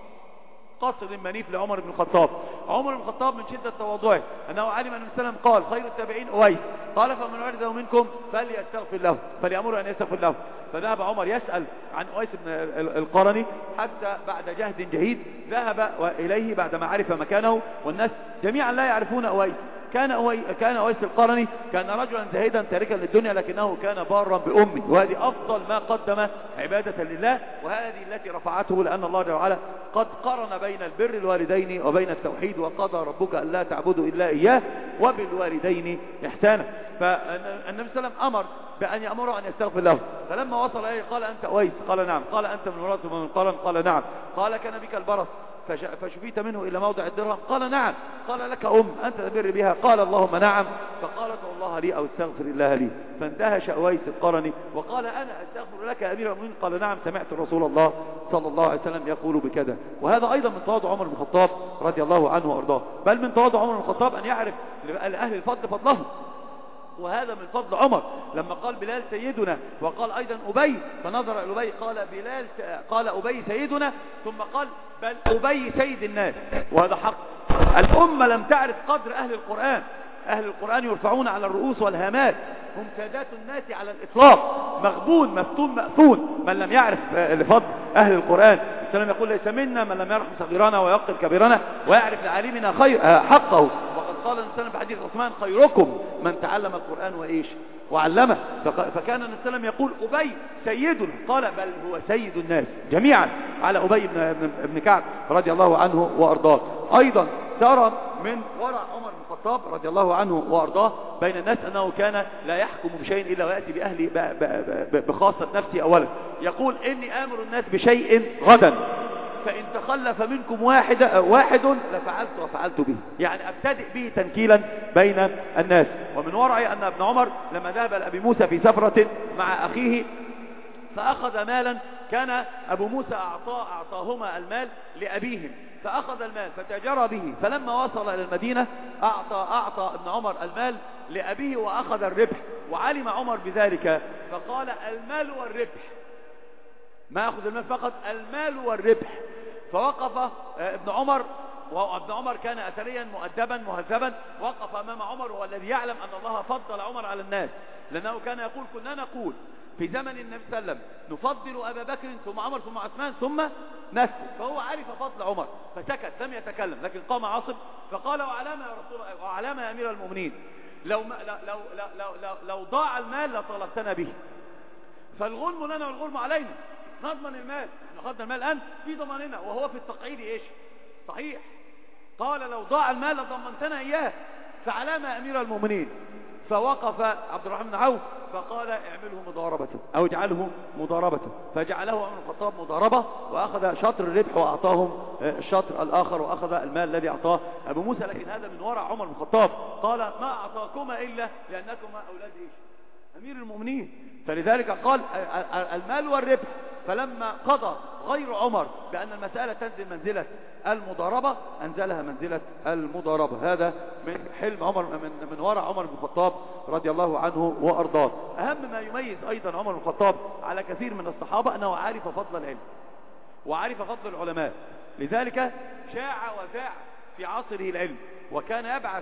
قصر منيف لعمر بن الخطاب. عمر بن الخطاب من شدة تواضعه أنه علم أن النبي صلى الله عليه وسلم قال خير التابعين أويس، قال فمن ورده منكم فليستغفر له فليأمر أن يستغفر له. فذهب عمر يسأل عن أويس بن القرني حتى بعد جهد جهيد ذهب إليه بعدما عرف مكانه، والناس جميعا لا يعرفون أويس. كان أويس كان أويس القرني كان رجلا زاهدا تاركا للدنيا لكنه كان بارا بأمه، وهذه أفضل ما قدم عبادة لله، وهذه التي رفعته لأن الله جل وعلا قد قرن بين البر الوالدين وبين التوحيد وقضى ربك ألا تعبدوا إلا إياه وبالوالدين إحسانا. فالنبي صلى الله عليه وسلم أمر بأن يأمره أن يستغفر له، فلما وصل إليه قال أنت أويس؟ قال نعم. قال أنت من ورثة من القرن؟ قال نعم. قال كان بك البرص فشفيت منه إلى موضع الدرهم؟ قال نعم. قال لك أم أنت تبر بها؟ قال اللهم نعم. فقال ادعو الله لي أو استغفر الله لي. فاندهش أويس القرني وقال أنا أستغفر لك يا أمير المؤمنين؟ قال نعم سمعت رسول الله صلى الله عليه وسلم يقول بكذا. وهذا أيضا من تواضع عمر بن الخطاب رضي الله عنه وأرضاه. بل من تواضع عمر بن الخطاب أن يعرف لأهل الفضل فضله، وهذا من فضل عمر لما قال بلال سيدنا، وقال أيضا أبي فنظر إلى أبي قال بلال قال أبي سيدنا، ثم قال بل أبي سيد الناس. وهذا حق. الأمة لم تعرف قدر أهل القرآن. أهل القرآن يرفعون على الرؤوس والهامات، هم سادات الناس على الإطلاق، مغبون مفتون مأفون من لم يعرف لفضل أهل القرآن. السلام يقول ليس منا من لم يرحم صغيرنا ويقل كبيرنا ويعرف لعالمنا خير حقه. وقد قال النبي في حديث عثمان خيركم من تعلم القرآن وإيش وعلمه. فكان النبي صلى الله عليه وسلم يقول أبي سيدنا، قال بل هو سيد الناس جميعا على أبي بن, بن كعب رضي الله عنه وأرضاه. أيضا ترى من ورع عمر بن الخطاب رضي الله عنه وأرضاه بين الناس أنه كان لا يحكم بشيء إلا ويأتي بأهله بخاصة نفسه أولا. يقول إني آمر الناس بشيء غدا فإن تخلف منكم واحد واحد لفعلت وفعلت به، يعني أبتدئ به تنكيلا بين الناس. ومن ورعي أن ابن عمر لما ذهب لأبي موسى في سفرة مع أخيه فأخذ مالا كان أبو موسى أعطاه أعطاهما المال لأبيهم، فأخذ المال فتجرى به، فلما وصل إلى المدينة أعطى, أعطى ابن عمر المال لأبيه وأخذ الربح، وعلم عمر بذلك فقال المال والربح ما أخذ المال فقط، المال والربح. فوقف ابن عمر، وابن عمر كان أثريا مؤدبا مهذبا، وقف أمام عمر وهو الذي يعلم أن الله فضل عمر على الناس، لأنه كان يقول كنا نقول في زمن النبي صلى الله عليه وسلم نفضل أبا بكر ثم عمر ثم عثمان ثم نسل، فهو عرف فضل عمر فسكت لم يتكلم. لكن قام عاصم فقال وعلامة يا رسول الله، وعلامة يا أمير المؤمنين، لو, ما لو, لو, لو, لو, لو ضاع المال لطلبتنا به، فالغنم لنا والغرم علينا، نضمن المال، احنا خدنا المال الآن في ضماننا، وهو في التقعيد ايش صحيح. قال لو ضاع المال لضمنتنا اياه، فعلامة يا أمير المؤمنين. فوقف عبد الرحمن بن عوف فقال اعمله مضاربة أو اجعله مضاربة، فجعله عمر بن الخطاب مضاربة، وأخذ شطر الربح وأعطاهم الشطر الآخر، وأخذ المال الذي أعطاه أبو موسى. لكن هذا من وراء عمر بن الخطاب، قال ما أعطاكما إلا لأنكما أولاد إيش أمير المؤمنين. فلذلك قال المال والربح. فلما قضى غير عمر بأن المسألة تنزل منزلة المضاربة أنزلها منزلة المضاربة. هذا من حلم عمر، من, من وراء عمر بن الخطاب رضي الله عنه وأرضاه. أهم ما يميز أيضا عمر بن الخطاب على كثير من الصحابة أنه عارف فضل العلم وعارف فضل العلماء، لذلك شاع وذاع في عصره العلم، وكان يبعث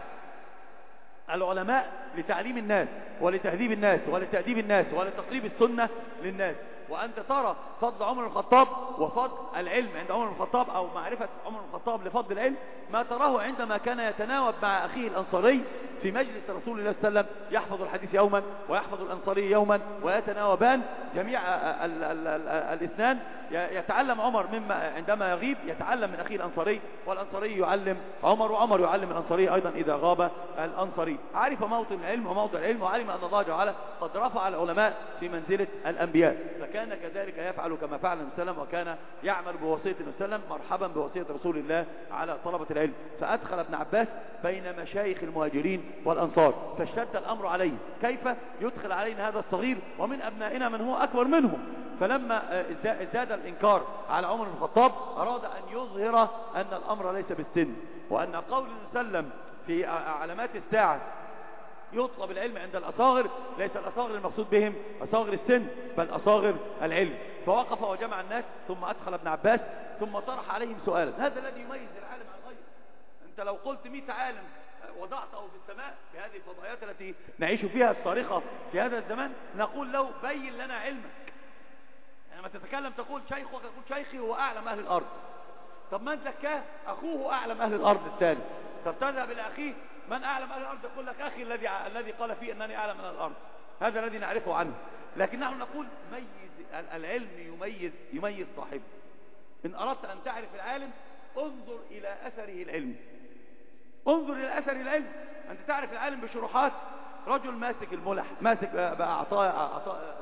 العلماء لتعليم الناس ولتهذيب الناس ولتأديب الناس ولتقريب السنة للناس. وأنت ترى فضل عمر بن الخطاب وفضل العلم عند عمر بن الخطاب، أو معرفة عمر بن الخطاب لفضل العلم، ما تراه عندما كان يتناوب مع أخيه الأنصاري في مجلس رسول الله صلى الله عليه وسلم، يحفظ الحديث يوما ويحفظ الأنصاري يوما، ويتناوبان جميع ال ال ال الاثنان. يتعلم عمر مما عندما يغيب يتعلم من أخيه الأنصاري، والأنصاري يعلم عمر، وعمر يعلم الأنصاري أيضا إذا غاب الأنصاري. عرف موطن العلم وموضع العلم، وعلم أن الله تعالى قد رفع العلماء في منزلة الأنبياء، فكان كذلك يفعل كما فعل النبي صلى الله عليه وسلم، وكان يعمل بوصية النبي صلى الله عليه وسلم، مرحبا بوصية رسول الله على طلبة العلم. فأدخل ابن عباس بين مشايخ المهاجرين والأنصار، فاشتد الأمر عليه كيف يدخل علينا هذا الصغير ومن أبنائنا من هو أكبر منهم. فلما ازداد الإنكار على عمر بن الخطاب أراد أن يظهر أن الأمر ليس بالسن، وأن قول النبي صلى الله عليه وسلم في علامات الساعة يطلب العلم عند الأصاغر، ليس الأصاغر المقصود بهم أصاغر السن بل أصاغر العلم. فوقف وجمع الناس، ثم أدخل ابن عباس، ثم طرح عليهم سؤالا. هذا الذي يميز العالم عن غيره. أنت لو قلت مئة عالم وضعته في السماء في هذه الفضائيات التي نعيش فيها الصارخة في هذا الزمان، نقول له بين لنا علمك. يعني ما تتكلم تقول شيخ، وتقول شيخي هو أعلم أهل الأرض. طب من زكاه؟ أخوه أعلم أهل الأرض الثاني. طب تذهب إلى أخيه من أعلم أهل الأرض، يقول لك أخي الذي الذي قال فيه أنني أعلم أهل الأرض، هذا الذي نعرفه عنه. لكن نحن نقول ميز العلم، يميز يميز صاحبه. إن أردت أن تعرف العالم انظر إلى أثره العلمي، انظر إلى أثر العلم. أنت تعرف العالم بشروحات، رجل ماسك الملح، ماسك أعطاء أعطاء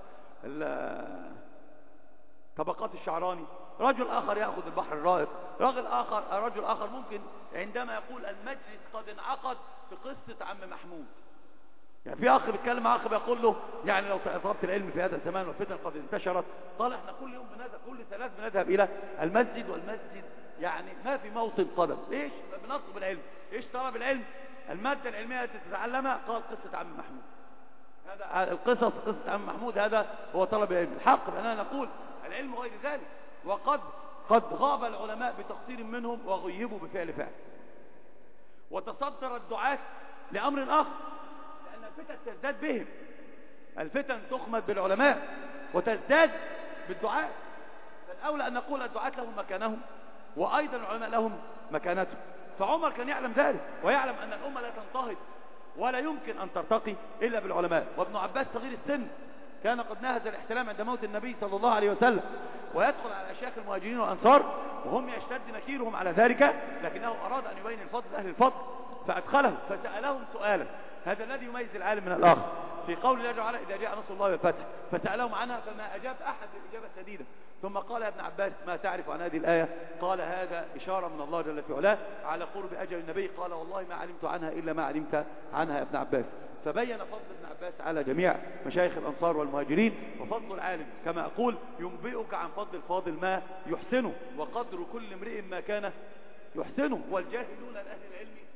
طبقات الشعراني، رجل آخر يأخذ البحر الرائق، رجل آخر رجل آخر ممكن عندما يقول المجلس قد انعقد في قصة عم محمود. يعني في أخ بيتكلم مع أخ بيقول له يعني لو طلبت العلم في هذا الزمان والفتن قد انتشرت، قال احنا كل يوم بنذهب، كل ثلاث بنذهب إلى المسجد، والمسجد يعني ما في موطن قدم. ايش بنطلب العلم؟ ايش طلب العلم؟ المادة العلمية التي تتعلمها، قال قصة عم محمود. هذا القصص، قصة عم محمود، هذا هو طلب العلم. الحق بأننا نقول العلم غير ذلك، وقد قد غاب العلماء بتقصير منهم وغيبوا بفعل فعل، وتصدر الدعاة لأمر آخر، لأن الفتن تزداد بهم. الفتن تخمد بالعلماء وتزداد بالدعاة، فالأولى أن نقول الدعاة لهم مكانهم، وأيضا العلماء لهم مكانتهم. فعمر كان يعلم ذلك، ويعلم أن الأمة لا تنتهض ولا يمكن أن ترتقي إلا بالعلماء. وابن عباس صغير السن كان قد نهز الاحتلام عند موت النبي صلى الله عليه وسلم، ويدخل على أشياخ المهاجرين والأنصار وهم يشتد نكيرهم على ذلك، لكنه أراد أن يبين الفضل أهل الفضل فأدخله، فسألهم سؤالا. هذا الذي يميز العالم من الآخر. في قول الله تعالى إذا جاء نصر الله والفتح، فسألهم عنها فما أجاب أحد بالإجابة السديدة. ثم قال يا ابن عباس ما تعرف عن هذه الآية؟ قال هذا إشارة من الله جل في علاه على قرب أجل النبي. قال والله ما علمت عنها إلا ما علمت عنها يا ابن عباس. فبين فضل ابن عباس على جميع مشايخ الأنصار والمهاجرين. وفضل العالم كما أقول ينبئك عن فضل الفاضل ما يحسنه، وقدر كل امرئ ما كان يحسنه. والجاهلون لأهل العلم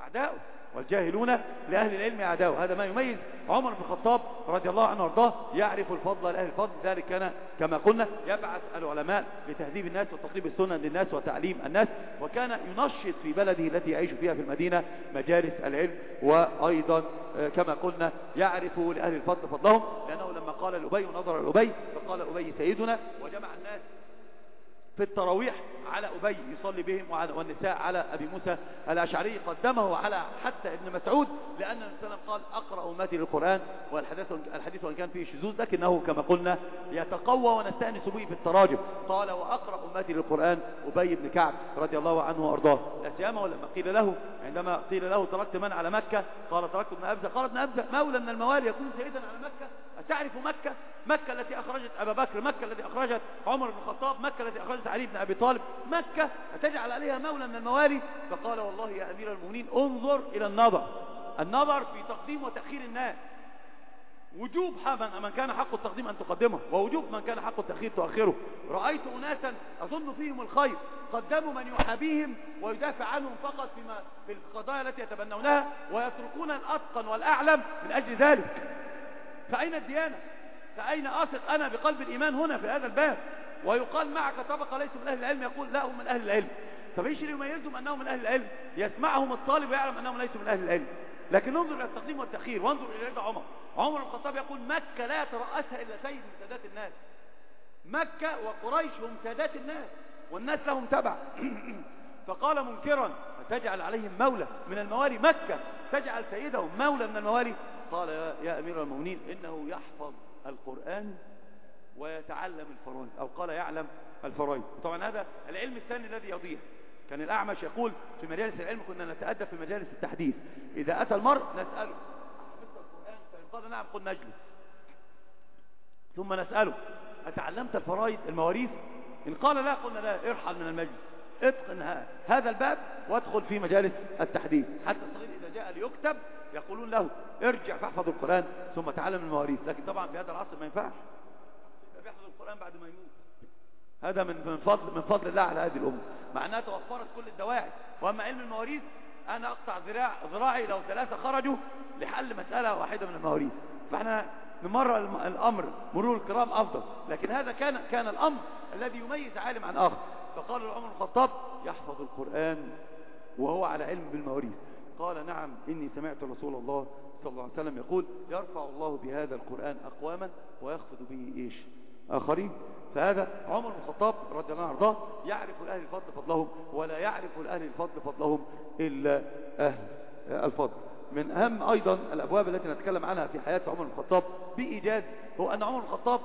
أعداؤه، والجاهلون لأهل العلم أعداؤه. هذا ما يميز عمر بن الخطاب رضي الله عنه وارضاه، يعرف الفضل لأهل الفضل. ذلك كان كما قلنا يبعث العلماء لتهذيب الناس وتطليب السنن للناس وتعليم الناس، وكان ينشط في بلده التي يعيش فيها في المدينة مجالس العلم. وأيضا كما قلنا يعرف لأهل الفضل فضلهم، لأنه لما قال لأبي ونظر لأبي فقال أبي سيدنا، وجمع الناس في التراويح على أبي يصلي بهم، والنساء على أبي موسى الأشعري، قدمه على حتى ابن مسعود، لأن النبي صلى الله عليه وسلم قال أقرأ أمتي للقرآن، والحديث الحديث وإن كان فيه شذوذ لكنه كما قلنا يتقوى ونستأنس به في التراجم. قال وأقرأ أمتي للقرآن أبي بن كعب رضي الله عنه وأرضاه. لا سيما ولما قيل له عندما قيل له تركت من على مكة؟ قال تركت ابن أبزة. قال ابن أبزة مولى من الموالي يكون سيدا على مكة؟ أتعرف مكة؟ مكة التي أخرجت أبا بكر، مكة التي أخرجت عمر بن الخطاب، مكة التي أخرجت علي بن أبي طالب، مكة أتجعل عليها مولى من الموالي؟ فقال والله يا أمير المؤمنين انظر إلى النظر، النظر في تقديم وتأخير الناس، وجوب من كان حق التقديم أن تقدمه، ووجوب من كان حق التأخير تؤخره. رأيت أناسا أظن فيهم الخير قدموا من يحابيهم ويدافع عنهم فقط فيما في القضايا التي يتبنونها، ويتركون الأتقن والأعلم من أجل ذلك. فأين الديانة؟ فأين أثق أنا بقلب الإيمان هنا في هذا الباب؟ ويقال معك طبقة ليسوا من أهل العلم، يقول لا هم من أهل العلم. طب ايش اللي يميزهم أنهم من أهل العلم؟ يسمعهم الطالب ويعلم أنهم ليسوا من أهل العلم. لكن انظر إلى التقديم والتأخير، وانظر إلى رضا عمر. عمر بن الخطاب يقول مكة لا يترأسها إلا سيد من سادات الناس. مكة وقريش هم سادات الناس والناس لهم تبع. فقال منكرا تجعل عليهم مولى من الموالي، مكة تجعل سيدهم مولى من الموالي؟ قال يا أمير المؤمنين إنه يحفظ القرآن ويتعلم الفرائض، أو قال يعلم الفرائض. طبعا هذا العلم الثاني الذي يضيع. كان الأعمش يقول في مجالس العلم كنا نتأدب في مجالس التحديث، إذا أتى المرء نسأله حفظت القرآن؟ فإن قال نعم قل نجلس، ثم نسأله أتعلمت الفرائض المواريث؟ إن قال لا قلنا لا ارحل من المجلس، اتقن هذا الباب وادخل في مجالس التحديث. حتى الصغير إذا جاء ليكتب يقولون له ارجع فاحفظ القرآن ثم تعلم المواريث. لكن طبعا في هذا العصر ما ينفعش يحفظ القرآن بعد ما يموت. هذا من من فضل من فضل الله على هذه الأمة، مع أنها توفرت كل الدواعي. وأما علم المواريث أنا أقطع ذراع ذراعي لو ثلاثة خرجوا لحل مسألة واحدة من المواريث. فإحنا نمر الأمر مرور الكرام أفضل. لكن هذا كان كان الأمر الذي يميز عالم عن آخر. فقال عمر بن الخطاب يحفظ القرآن وهو على علم بالمواريث. قال نعم إني سمعت رسول الله صلى الله عليه وسلم يقول يرفع الله بهذا القرآن أقواما ويخفض به إيش آخرين. فهذا عمر بن الخطاب رضي الله عنه يعرف لأهل الفضل فضلهم، ولا يعرف لأهل الفضل فضلهم إلا أهل الفضل. من أهم أيضا الأبواب التي نتكلم عنها في حياة عمر بن الخطاب بإيجاز هو أن عمر بن الخطاب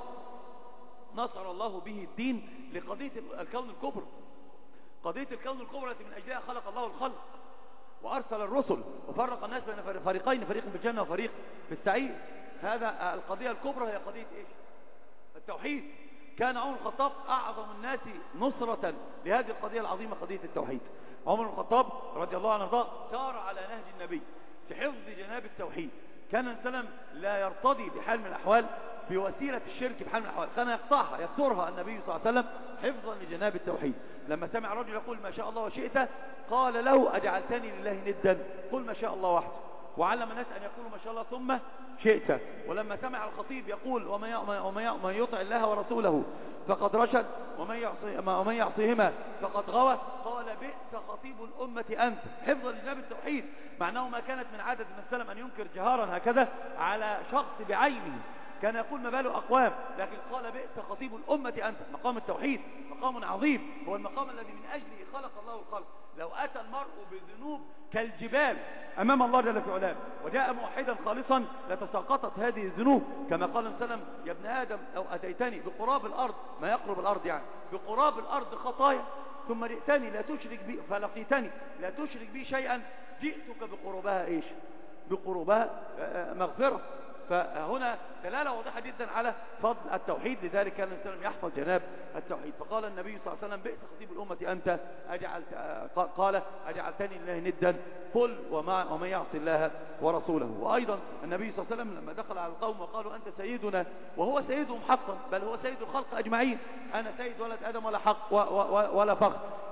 نصر الله به الدين لقضية الكون الكبرى، قضية الكون الكبرى التي من أجلها خلق الله الخلق وأرسل الرسل وفرق الناس بين فريقين، فريق في الجنة وفريق في السعير. هذا القضية الكبرى هي قضية إيش؟ التوحيد. كان عمر بن الخطاب أعظم الناس نصرة لهذه القضية العظيمة، قضية التوحيد. عمر بن الخطاب رضي الله عنه سار على نهج النبي في حفظ جناب التوحيد. كان السلام لا يرتضي بحال من الأحوال بوسيلة الشرك بحال من الأحوال، كان يقطعها يكسرها النبي صلى الله عليه وسلم حفظا لجناب التوحيد. لما سمع رجل يقول ما شاء الله وشئت قال له أجعلتني لله ندا؟ قل ما شاء الله وحده. وعلم الناس أن يقولوا ما شاء الله ثم شئت. ولما سمع الخطيب يقول ومن يطع الله ورسوله فقد رشد ومن يعصي ومن يعصيهما فقد غوى قال بئس خطيب الأمة أنت، حفظا لجناب التوحيد. مع أنه ما كانت من عادة النبي صلى الله عليه وسلم أن ينكر جهارا هكذا على شخص بعينه، كان يقول ما باله أقوام، لكن قال بئس خطيب الأمة أنت. مقام التوحيد مقام عظيم، هو المقام الذي من أجله خلق الله الخلق. لو أتى المرء بذنوب كالجبال أمام الله جل في علاه وجاء موحدا خالصا لتساقطت هذه الذنوب، كما قال النبي صلى الله عليه وسلم يا ابن آدم لو أتيتني بقراب الأرض، ما يقرب الأرض يعني بقراب الأرض خطايا ثم جئتني لا تشرك بي فلقيتني لا تشرك بي شيئا جئتك بقربها إيش؟ بقربها مغفرة. فهنا دلالة واضحة جدا على فضل التوحيد. لذلك كان النبي صلى الله عليه وسلم يحفظ جناب التوحيد. فقال النبي صلى الله عليه وسلم بئس خطيب الأمة أنت أجعل قال أجعلتني لله ندا؟ قل ومن يعصي الله ورسوله. وأيضا النبي صلى الله عليه وسلم لما دخل على القوم وقالوا أنت سيدنا، وهو سيدهم حقا، بل هو سيد الخلق أجمعين، أنا سيد ولد آدم ولا حق ولا فخر،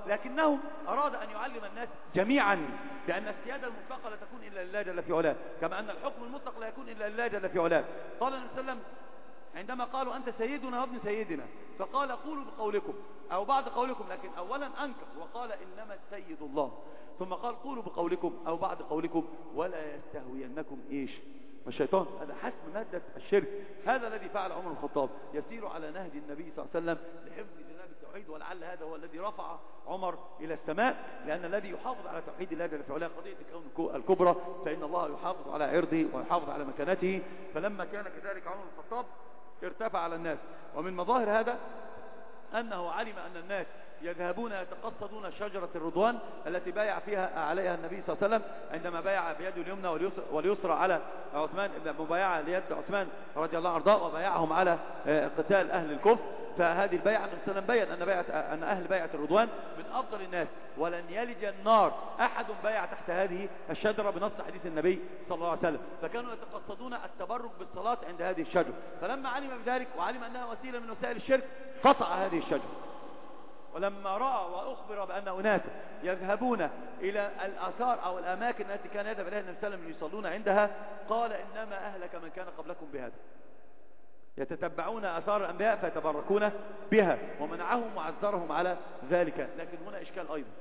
لكنه أراد أن يعلم الناس جميعا بأن السيادة المطلقة لا تكون إلا لله جل في علاه، كما أن الحكم المطلق لا يكون إلا لله جل في علاه. قال النبي صلى الله عليه وسلم عندما قالوا أنت سيدنا وابن سيدنا، فقال قولوا بقولكم أو بعد قولكم، لكن أولا أنكر وقال إنما السيد الله، ثم قال قولوا بقولكم أو بعد قولكم ولا يستهوينكم إيش الشيطان. هذا حسم مادة الشرك. هذا الذي فعل عمر بن الخطاب، يسير على نهج النبي صلى الله عليه وسلم لحفظ جناب التوحيد، ولعل هذا هو الذي رفع عمر إلى السماء، لأن الذي يحافظ على توحيد الله جل في علاه قضية الكون الكبرى، فإن الله يحافظ على عرضه ويحافظ على مكانته. فلما كان كذلك عمر بن الخطاب ارتفع على الناس. ومن مظاهر هذا أنه علم أن الناس يذهبون يتقصدون شجرة الرضوان التي بايع فيها عليها النبي صلى الله عليه وسلم عندما بايع بيده اليمنى واليسرى على عثمان، مبايعة ليد عثمان رضي الله عنه، وبايعهم على قتال أهل الكفر. فهذه البيعة النبي صلى الله عليه وسلم بيّن أن, بيعة أن أهل بيعة الرضوان من أفضل الناس، ولن يلج النار أحد بايع تحت هذه الشجرة بنص حديث النبي صلى الله عليه وسلم. فكانوا يتقصدون التبرك بالصلاة عند هذه الشجرة، فلما علم بذلك وعلم أنها وسيلة من وسائل الشرك قطع هذه الشجرة. ولما رأى وأخبر بأن أناس يذهبون إلى الآثار أو الأماكن التي كان يذهب إليها النبي صلى الله عليه وسلم يصلون عندها، قال إنما أهلك من كان قبلكم بهذا، يتتبعون آثار الأنبياء فيتبركون بها، ومنعهم وعذرهم على ذلك. لكن هنا إشكال أيضا.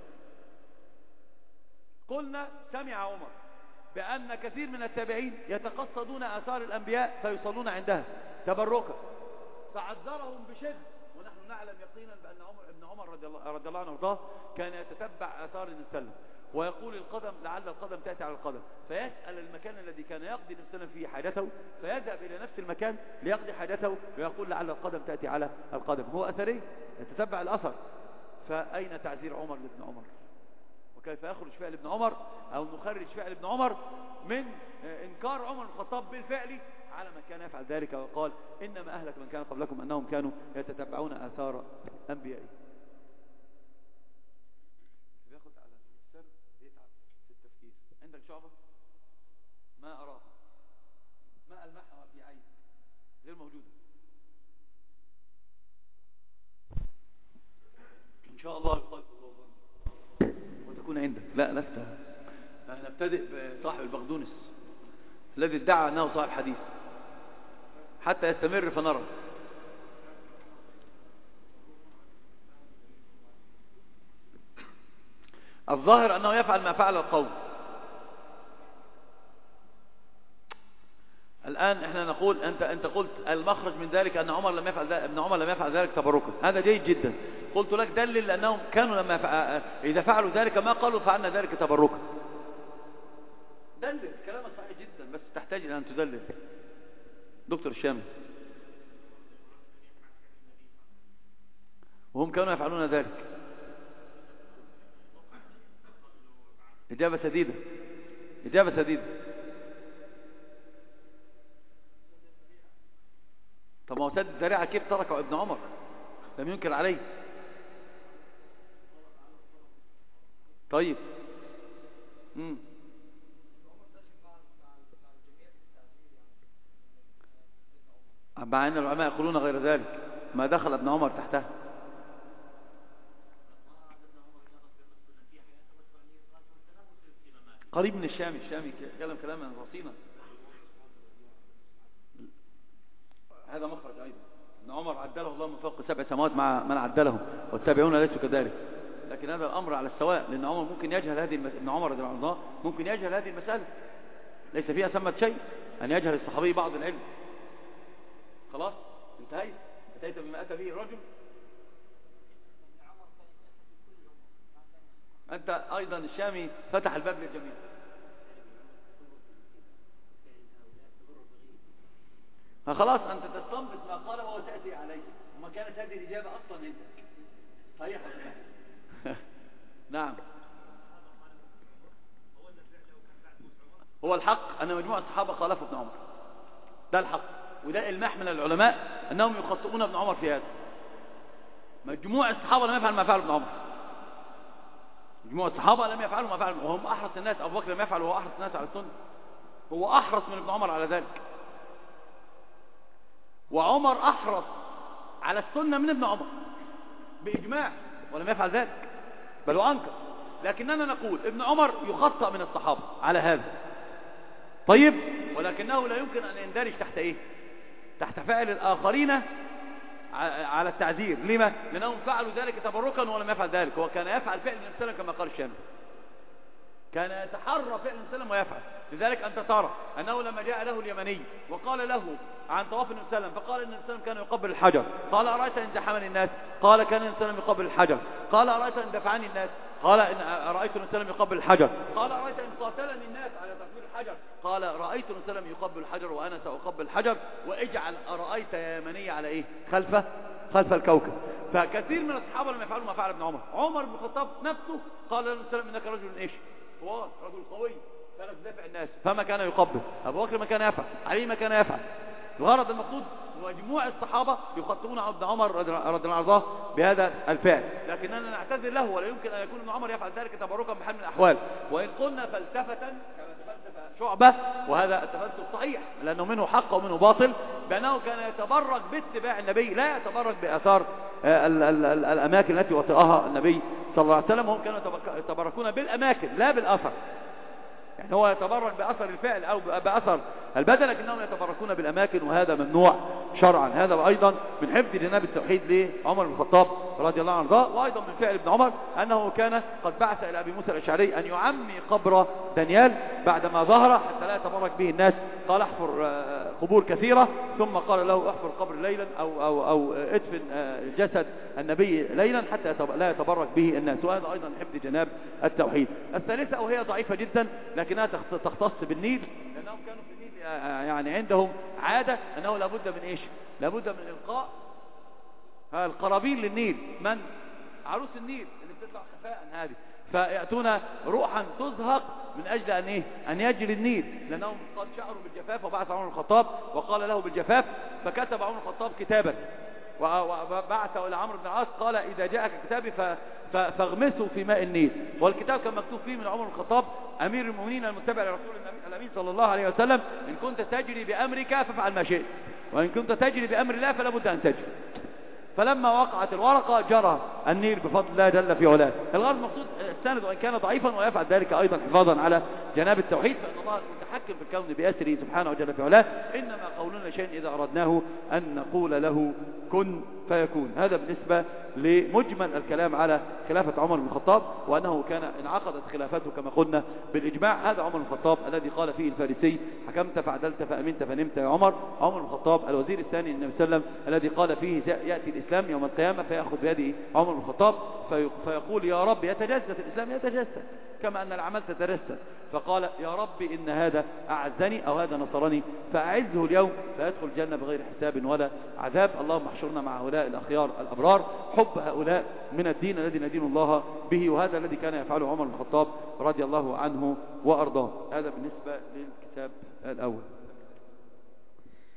قلنا سمع عمر بأن كثير من التابعين يتقصدون آثار الأنبياء فيصلون عندها تبركا، فعذرهم بشدة. ونحن نعلم يقينا بأن عمر ابن عمر رضي الله, رضي الله عنه وارضاه كان يتتبع آثار النبي صلى الله عليه وسلم، ويقول القدم لعل القدم تأتي على القدم، فيسأل المكان الذي كان يقضي النبي صلى الله عليه وسلم فيه حاجته، فيذهب إلى نفس المكان ليقضي حاجته ويقول لعل القدم تأتي على القدم. هو أثري يتتبع الأثر. فأين تعزير عمر لابن عمر؟ وكيف يخرج فعل ابن عمر أو نخرج فعل ابن عمر من إنكار عمر بن الخطاب بالفعل على من كان يفعل ذلك، وقال إنما أهلك من كان قبلكم أنهم كانوا يتتبعون آثار أنبيائهم. بياخد على السر يتعب في التفكير. عندك شعبة ما أراها ما ألمحها في عين غير موجودة، إن شاء الله يقال وتكون عندك. لا لست. نبتدئ بصاحب البغدونس الذي ادعى أنه صاحب حديث حتى يستمر فنرى. الظاهر أنه يفعل ما فعل القوم. الآن احنا نقول أنت أنت قلت المخرج من ذلك أن عمر لم يفعل ذلك، ابن عمر لم يفعل ذلك تبركا. هذا جيد جدا. قلت لك دلل لأنهم كانوا لما يفعل إذا فعلوا ذلك ما قالوا فعلنا ذلك تبركا. دلل. كلامك صحيح جدا بس تحتاج إلى أن تدلل. دكتور الشامي وهم كانوا يفعلون ذلك. إجابة سديدة. إجابة سديدة. طب ما هو سد الذريعة كيف تركه ابن عمر؟ لم ينكر عليه. طيب امم مع أن العلماء يقولون غير ذلك، ما دخل ابن عمر تحته. قريب من الشامي. الشامي كلام كلاما رصينا. هذا مخرج أيضا. ابن عمر عدله الله من فوق سبع سماوات مع من عدله، والتابعون ليسوا كذلك. لكن هذا الأمر على السواء، لأن عمر ممكن يجهل هذه المس... ابن عمر رضي الله عنه ممكن يجهل هذه المسألة، ليس فيها ثمة شيء أن يجهل الصحابي بعض العلم. خلاص انتهيت انتهيت بما أتى به الرجل. أنت أيضا الشامي فتح الباب للجميع. فخلاص أنت تستنبط ما قال وهو تأتي عليه، وما كانت هذه الإجابة أصلا عندك صحيح. نعم. هو الحق أن مجموعة الصحابة خالفوا ابن عمر، ده الحق، وده إلماح من العلماء أنهم يخطئون ابن عمر في هذا. مجموعة الصحابة لم يفعل ما فعل ابن عمر. مجموعة الصحابة لم يفعلوا ما فعل، وهم أحرص الناس. أبو بكر لم يفعل وهو أحرص الناس على السنة، هو أحرص من ابن عمر على ذلك. وعمر أحرص على السنة من ابن عمر بإجماع، ولم يفعل ذلك. بل وأنكر. لكننا نقول ابن عمر يخطأ من الصحابة على هذا. طيب، ولكنه لا يمكن أن يندرج تحت إيه؟ تحت فعل الآخرين على التعذير. لما؟ لأنهم فعلوا ذلك تبركا ولم يفعل ذلك. هو كان يفعل فعل النبي صلى الله عليه وسلم كما قال الشامي، كان يتحرى فعل النبي صلى الله عليه وسلم ويفعل. لذلك أنت ترى أنه لما جاء له اليمني وقال له عن طواف النبي صلى الله عليه وسلم، فقال أن النبي صلى الله عليه وسلم كان يقبل الحجر، قال أرأيت إن زحمني الناس؟ قال كان النبي صلى الله عليه وسلم يقبل الحجر. قال أرأيت إن دفعني الناس؟ قال إن رأيت النبي صلى الله عليه وسلم يقبل الحجر. قال أرأيت إن قاتلني الناس على تقبيل الحجر؟ قال رأيت النبي صلى الله عليه وسلم يقبل الحجر وأنا سأقبل الحجر. واجعل أرأيت يا يمني على إيه؟ خلفه خلف الكوكب. فكثير من الصحابة لم يفعلوا ما فعل ابن عمر. عمر بن الخطاب نفسه قال له النبي صلى الله عليه وسلم إنك رجل إيش؟ طوال، رجل قوي، كان يدافع الناس، فما كان يقبل. أبو بكر ما كان يفعل، علي ما كان يفعل. الغرض المقصود مجموع الصحابة يخطئون ابن عمر رضي الله عنه بهذا الفعل، لكننا نعتذر له، ولا يمكن أن يكون ابن عمر يفعل ذلك تبركا بحال من الأحوال. وإن قلنا فلسفة كما تفلسف شعبة، وهذا التفلسف صحيح لأنه منه حق ومنه باطل، بأنه كان يتبرك باتباع النبي، لا يتبرك بآثار ال ال ال الأماكن التي وطئها النبي صلى الله عليه وسلم. هم كانوا يتبركون بالأماكن لا بالأثر. يعني هو يتبرك بأثر الفعل أو بأثر البدن، لكنهم يتبركون بالأماكن، وهذا ممنوع شرعا. هذا أيضا من حفظ جناب التوحيد لعمر بن الخطاب رضي الله عنه، وأيضا من فعل ابن عمر أنه كان قد بعث إلى أبي موسى الأشعري أن يعمي قبر دانيال بعدما ظهر حتى لا يتبرك به الناس. قال احفر قبور كثيرة، ثم قال له احفر قبر ليلا أو, أو, أو ادفن جسد النبي ليلا حتى لا يتبرك به الناس. وهذا أيضا حفظ جناب التوحيد. الثالثة وهي ضعيفة جدا لكنها تختص بالنيل، لأنهم كانوا في النيل يعني عندهم عادة أنه لابد من إيش؟ لابد من إلقاء القرابين للنيل. من؟ عروس النيل اللي بتطلع خفاء هذه، فيأتون روحا تزهق من أجل أن إيه؟ أن يجري النيل، لأنهم قد شعروا بالجفاف. وبعث عمر الخطاب وقال له بالجفاف، فكتب عمر الخطاب كتابا وبعث إلى عمرو بن العاص قال إذا جاءك كتابي فاغمسوا في ماء النيل. والكتاب كان مكتوب فيه من عمر الخطاب أمير المؤمنين المتبع لرسول الأمين صلى الله عليه وسلم، إن كنت تجري بأمرك فافعل ما شئت، وإن كنت تجري بأمر الله فلا بد أن تجري. فلما وقعت الورقة جرى النيل بفضل الله جل في علاه. الغرض المقصود السند وإن كان ضعيفا ويفعل ذلك أيضا حفاظا على جناب التوحيد، فإن الله المتحكم في الكون بأسره سبحانه وجل في علاه. إنما قولنا شيء إذا أردناه أن نقول له كن فيكون. هذا بالنسبة لمجمل الكلام على خلافة عمر بن الخطاب، وأنه كان انعقدت خلافته كما قلنا بالإجماع. هذا عمر بن الخطاب الذي قال فيه الفارسي حكمت فعدلت فأمنت فنمت يا عمر. عمر بن الخطاب الوزير الثاني للنبي صلى الله عليه وسلم الذي قال فيه يأتي الإسلام يوم القيامة فيأخذ بيده عمر بن الخطاب فيقول يا رب يتجسد الإسلام، يتجسد كما أن الأعمال تتجسد. فقال يا رب إن هذا أعزني أو هذا نصرني فأعزه اليوم فيدخل الجنة بغير حساب ولا عذاب. اللهم احشرنا مع هؤلاء الأخيار الأبرار. حب هؤلاء من الدين الذي ندين الله به، وهذا الذي كان يفعله عمر بن الخطاب رضي الله عنه وأرضاه. هذا بالنسبة للكتاب الأول.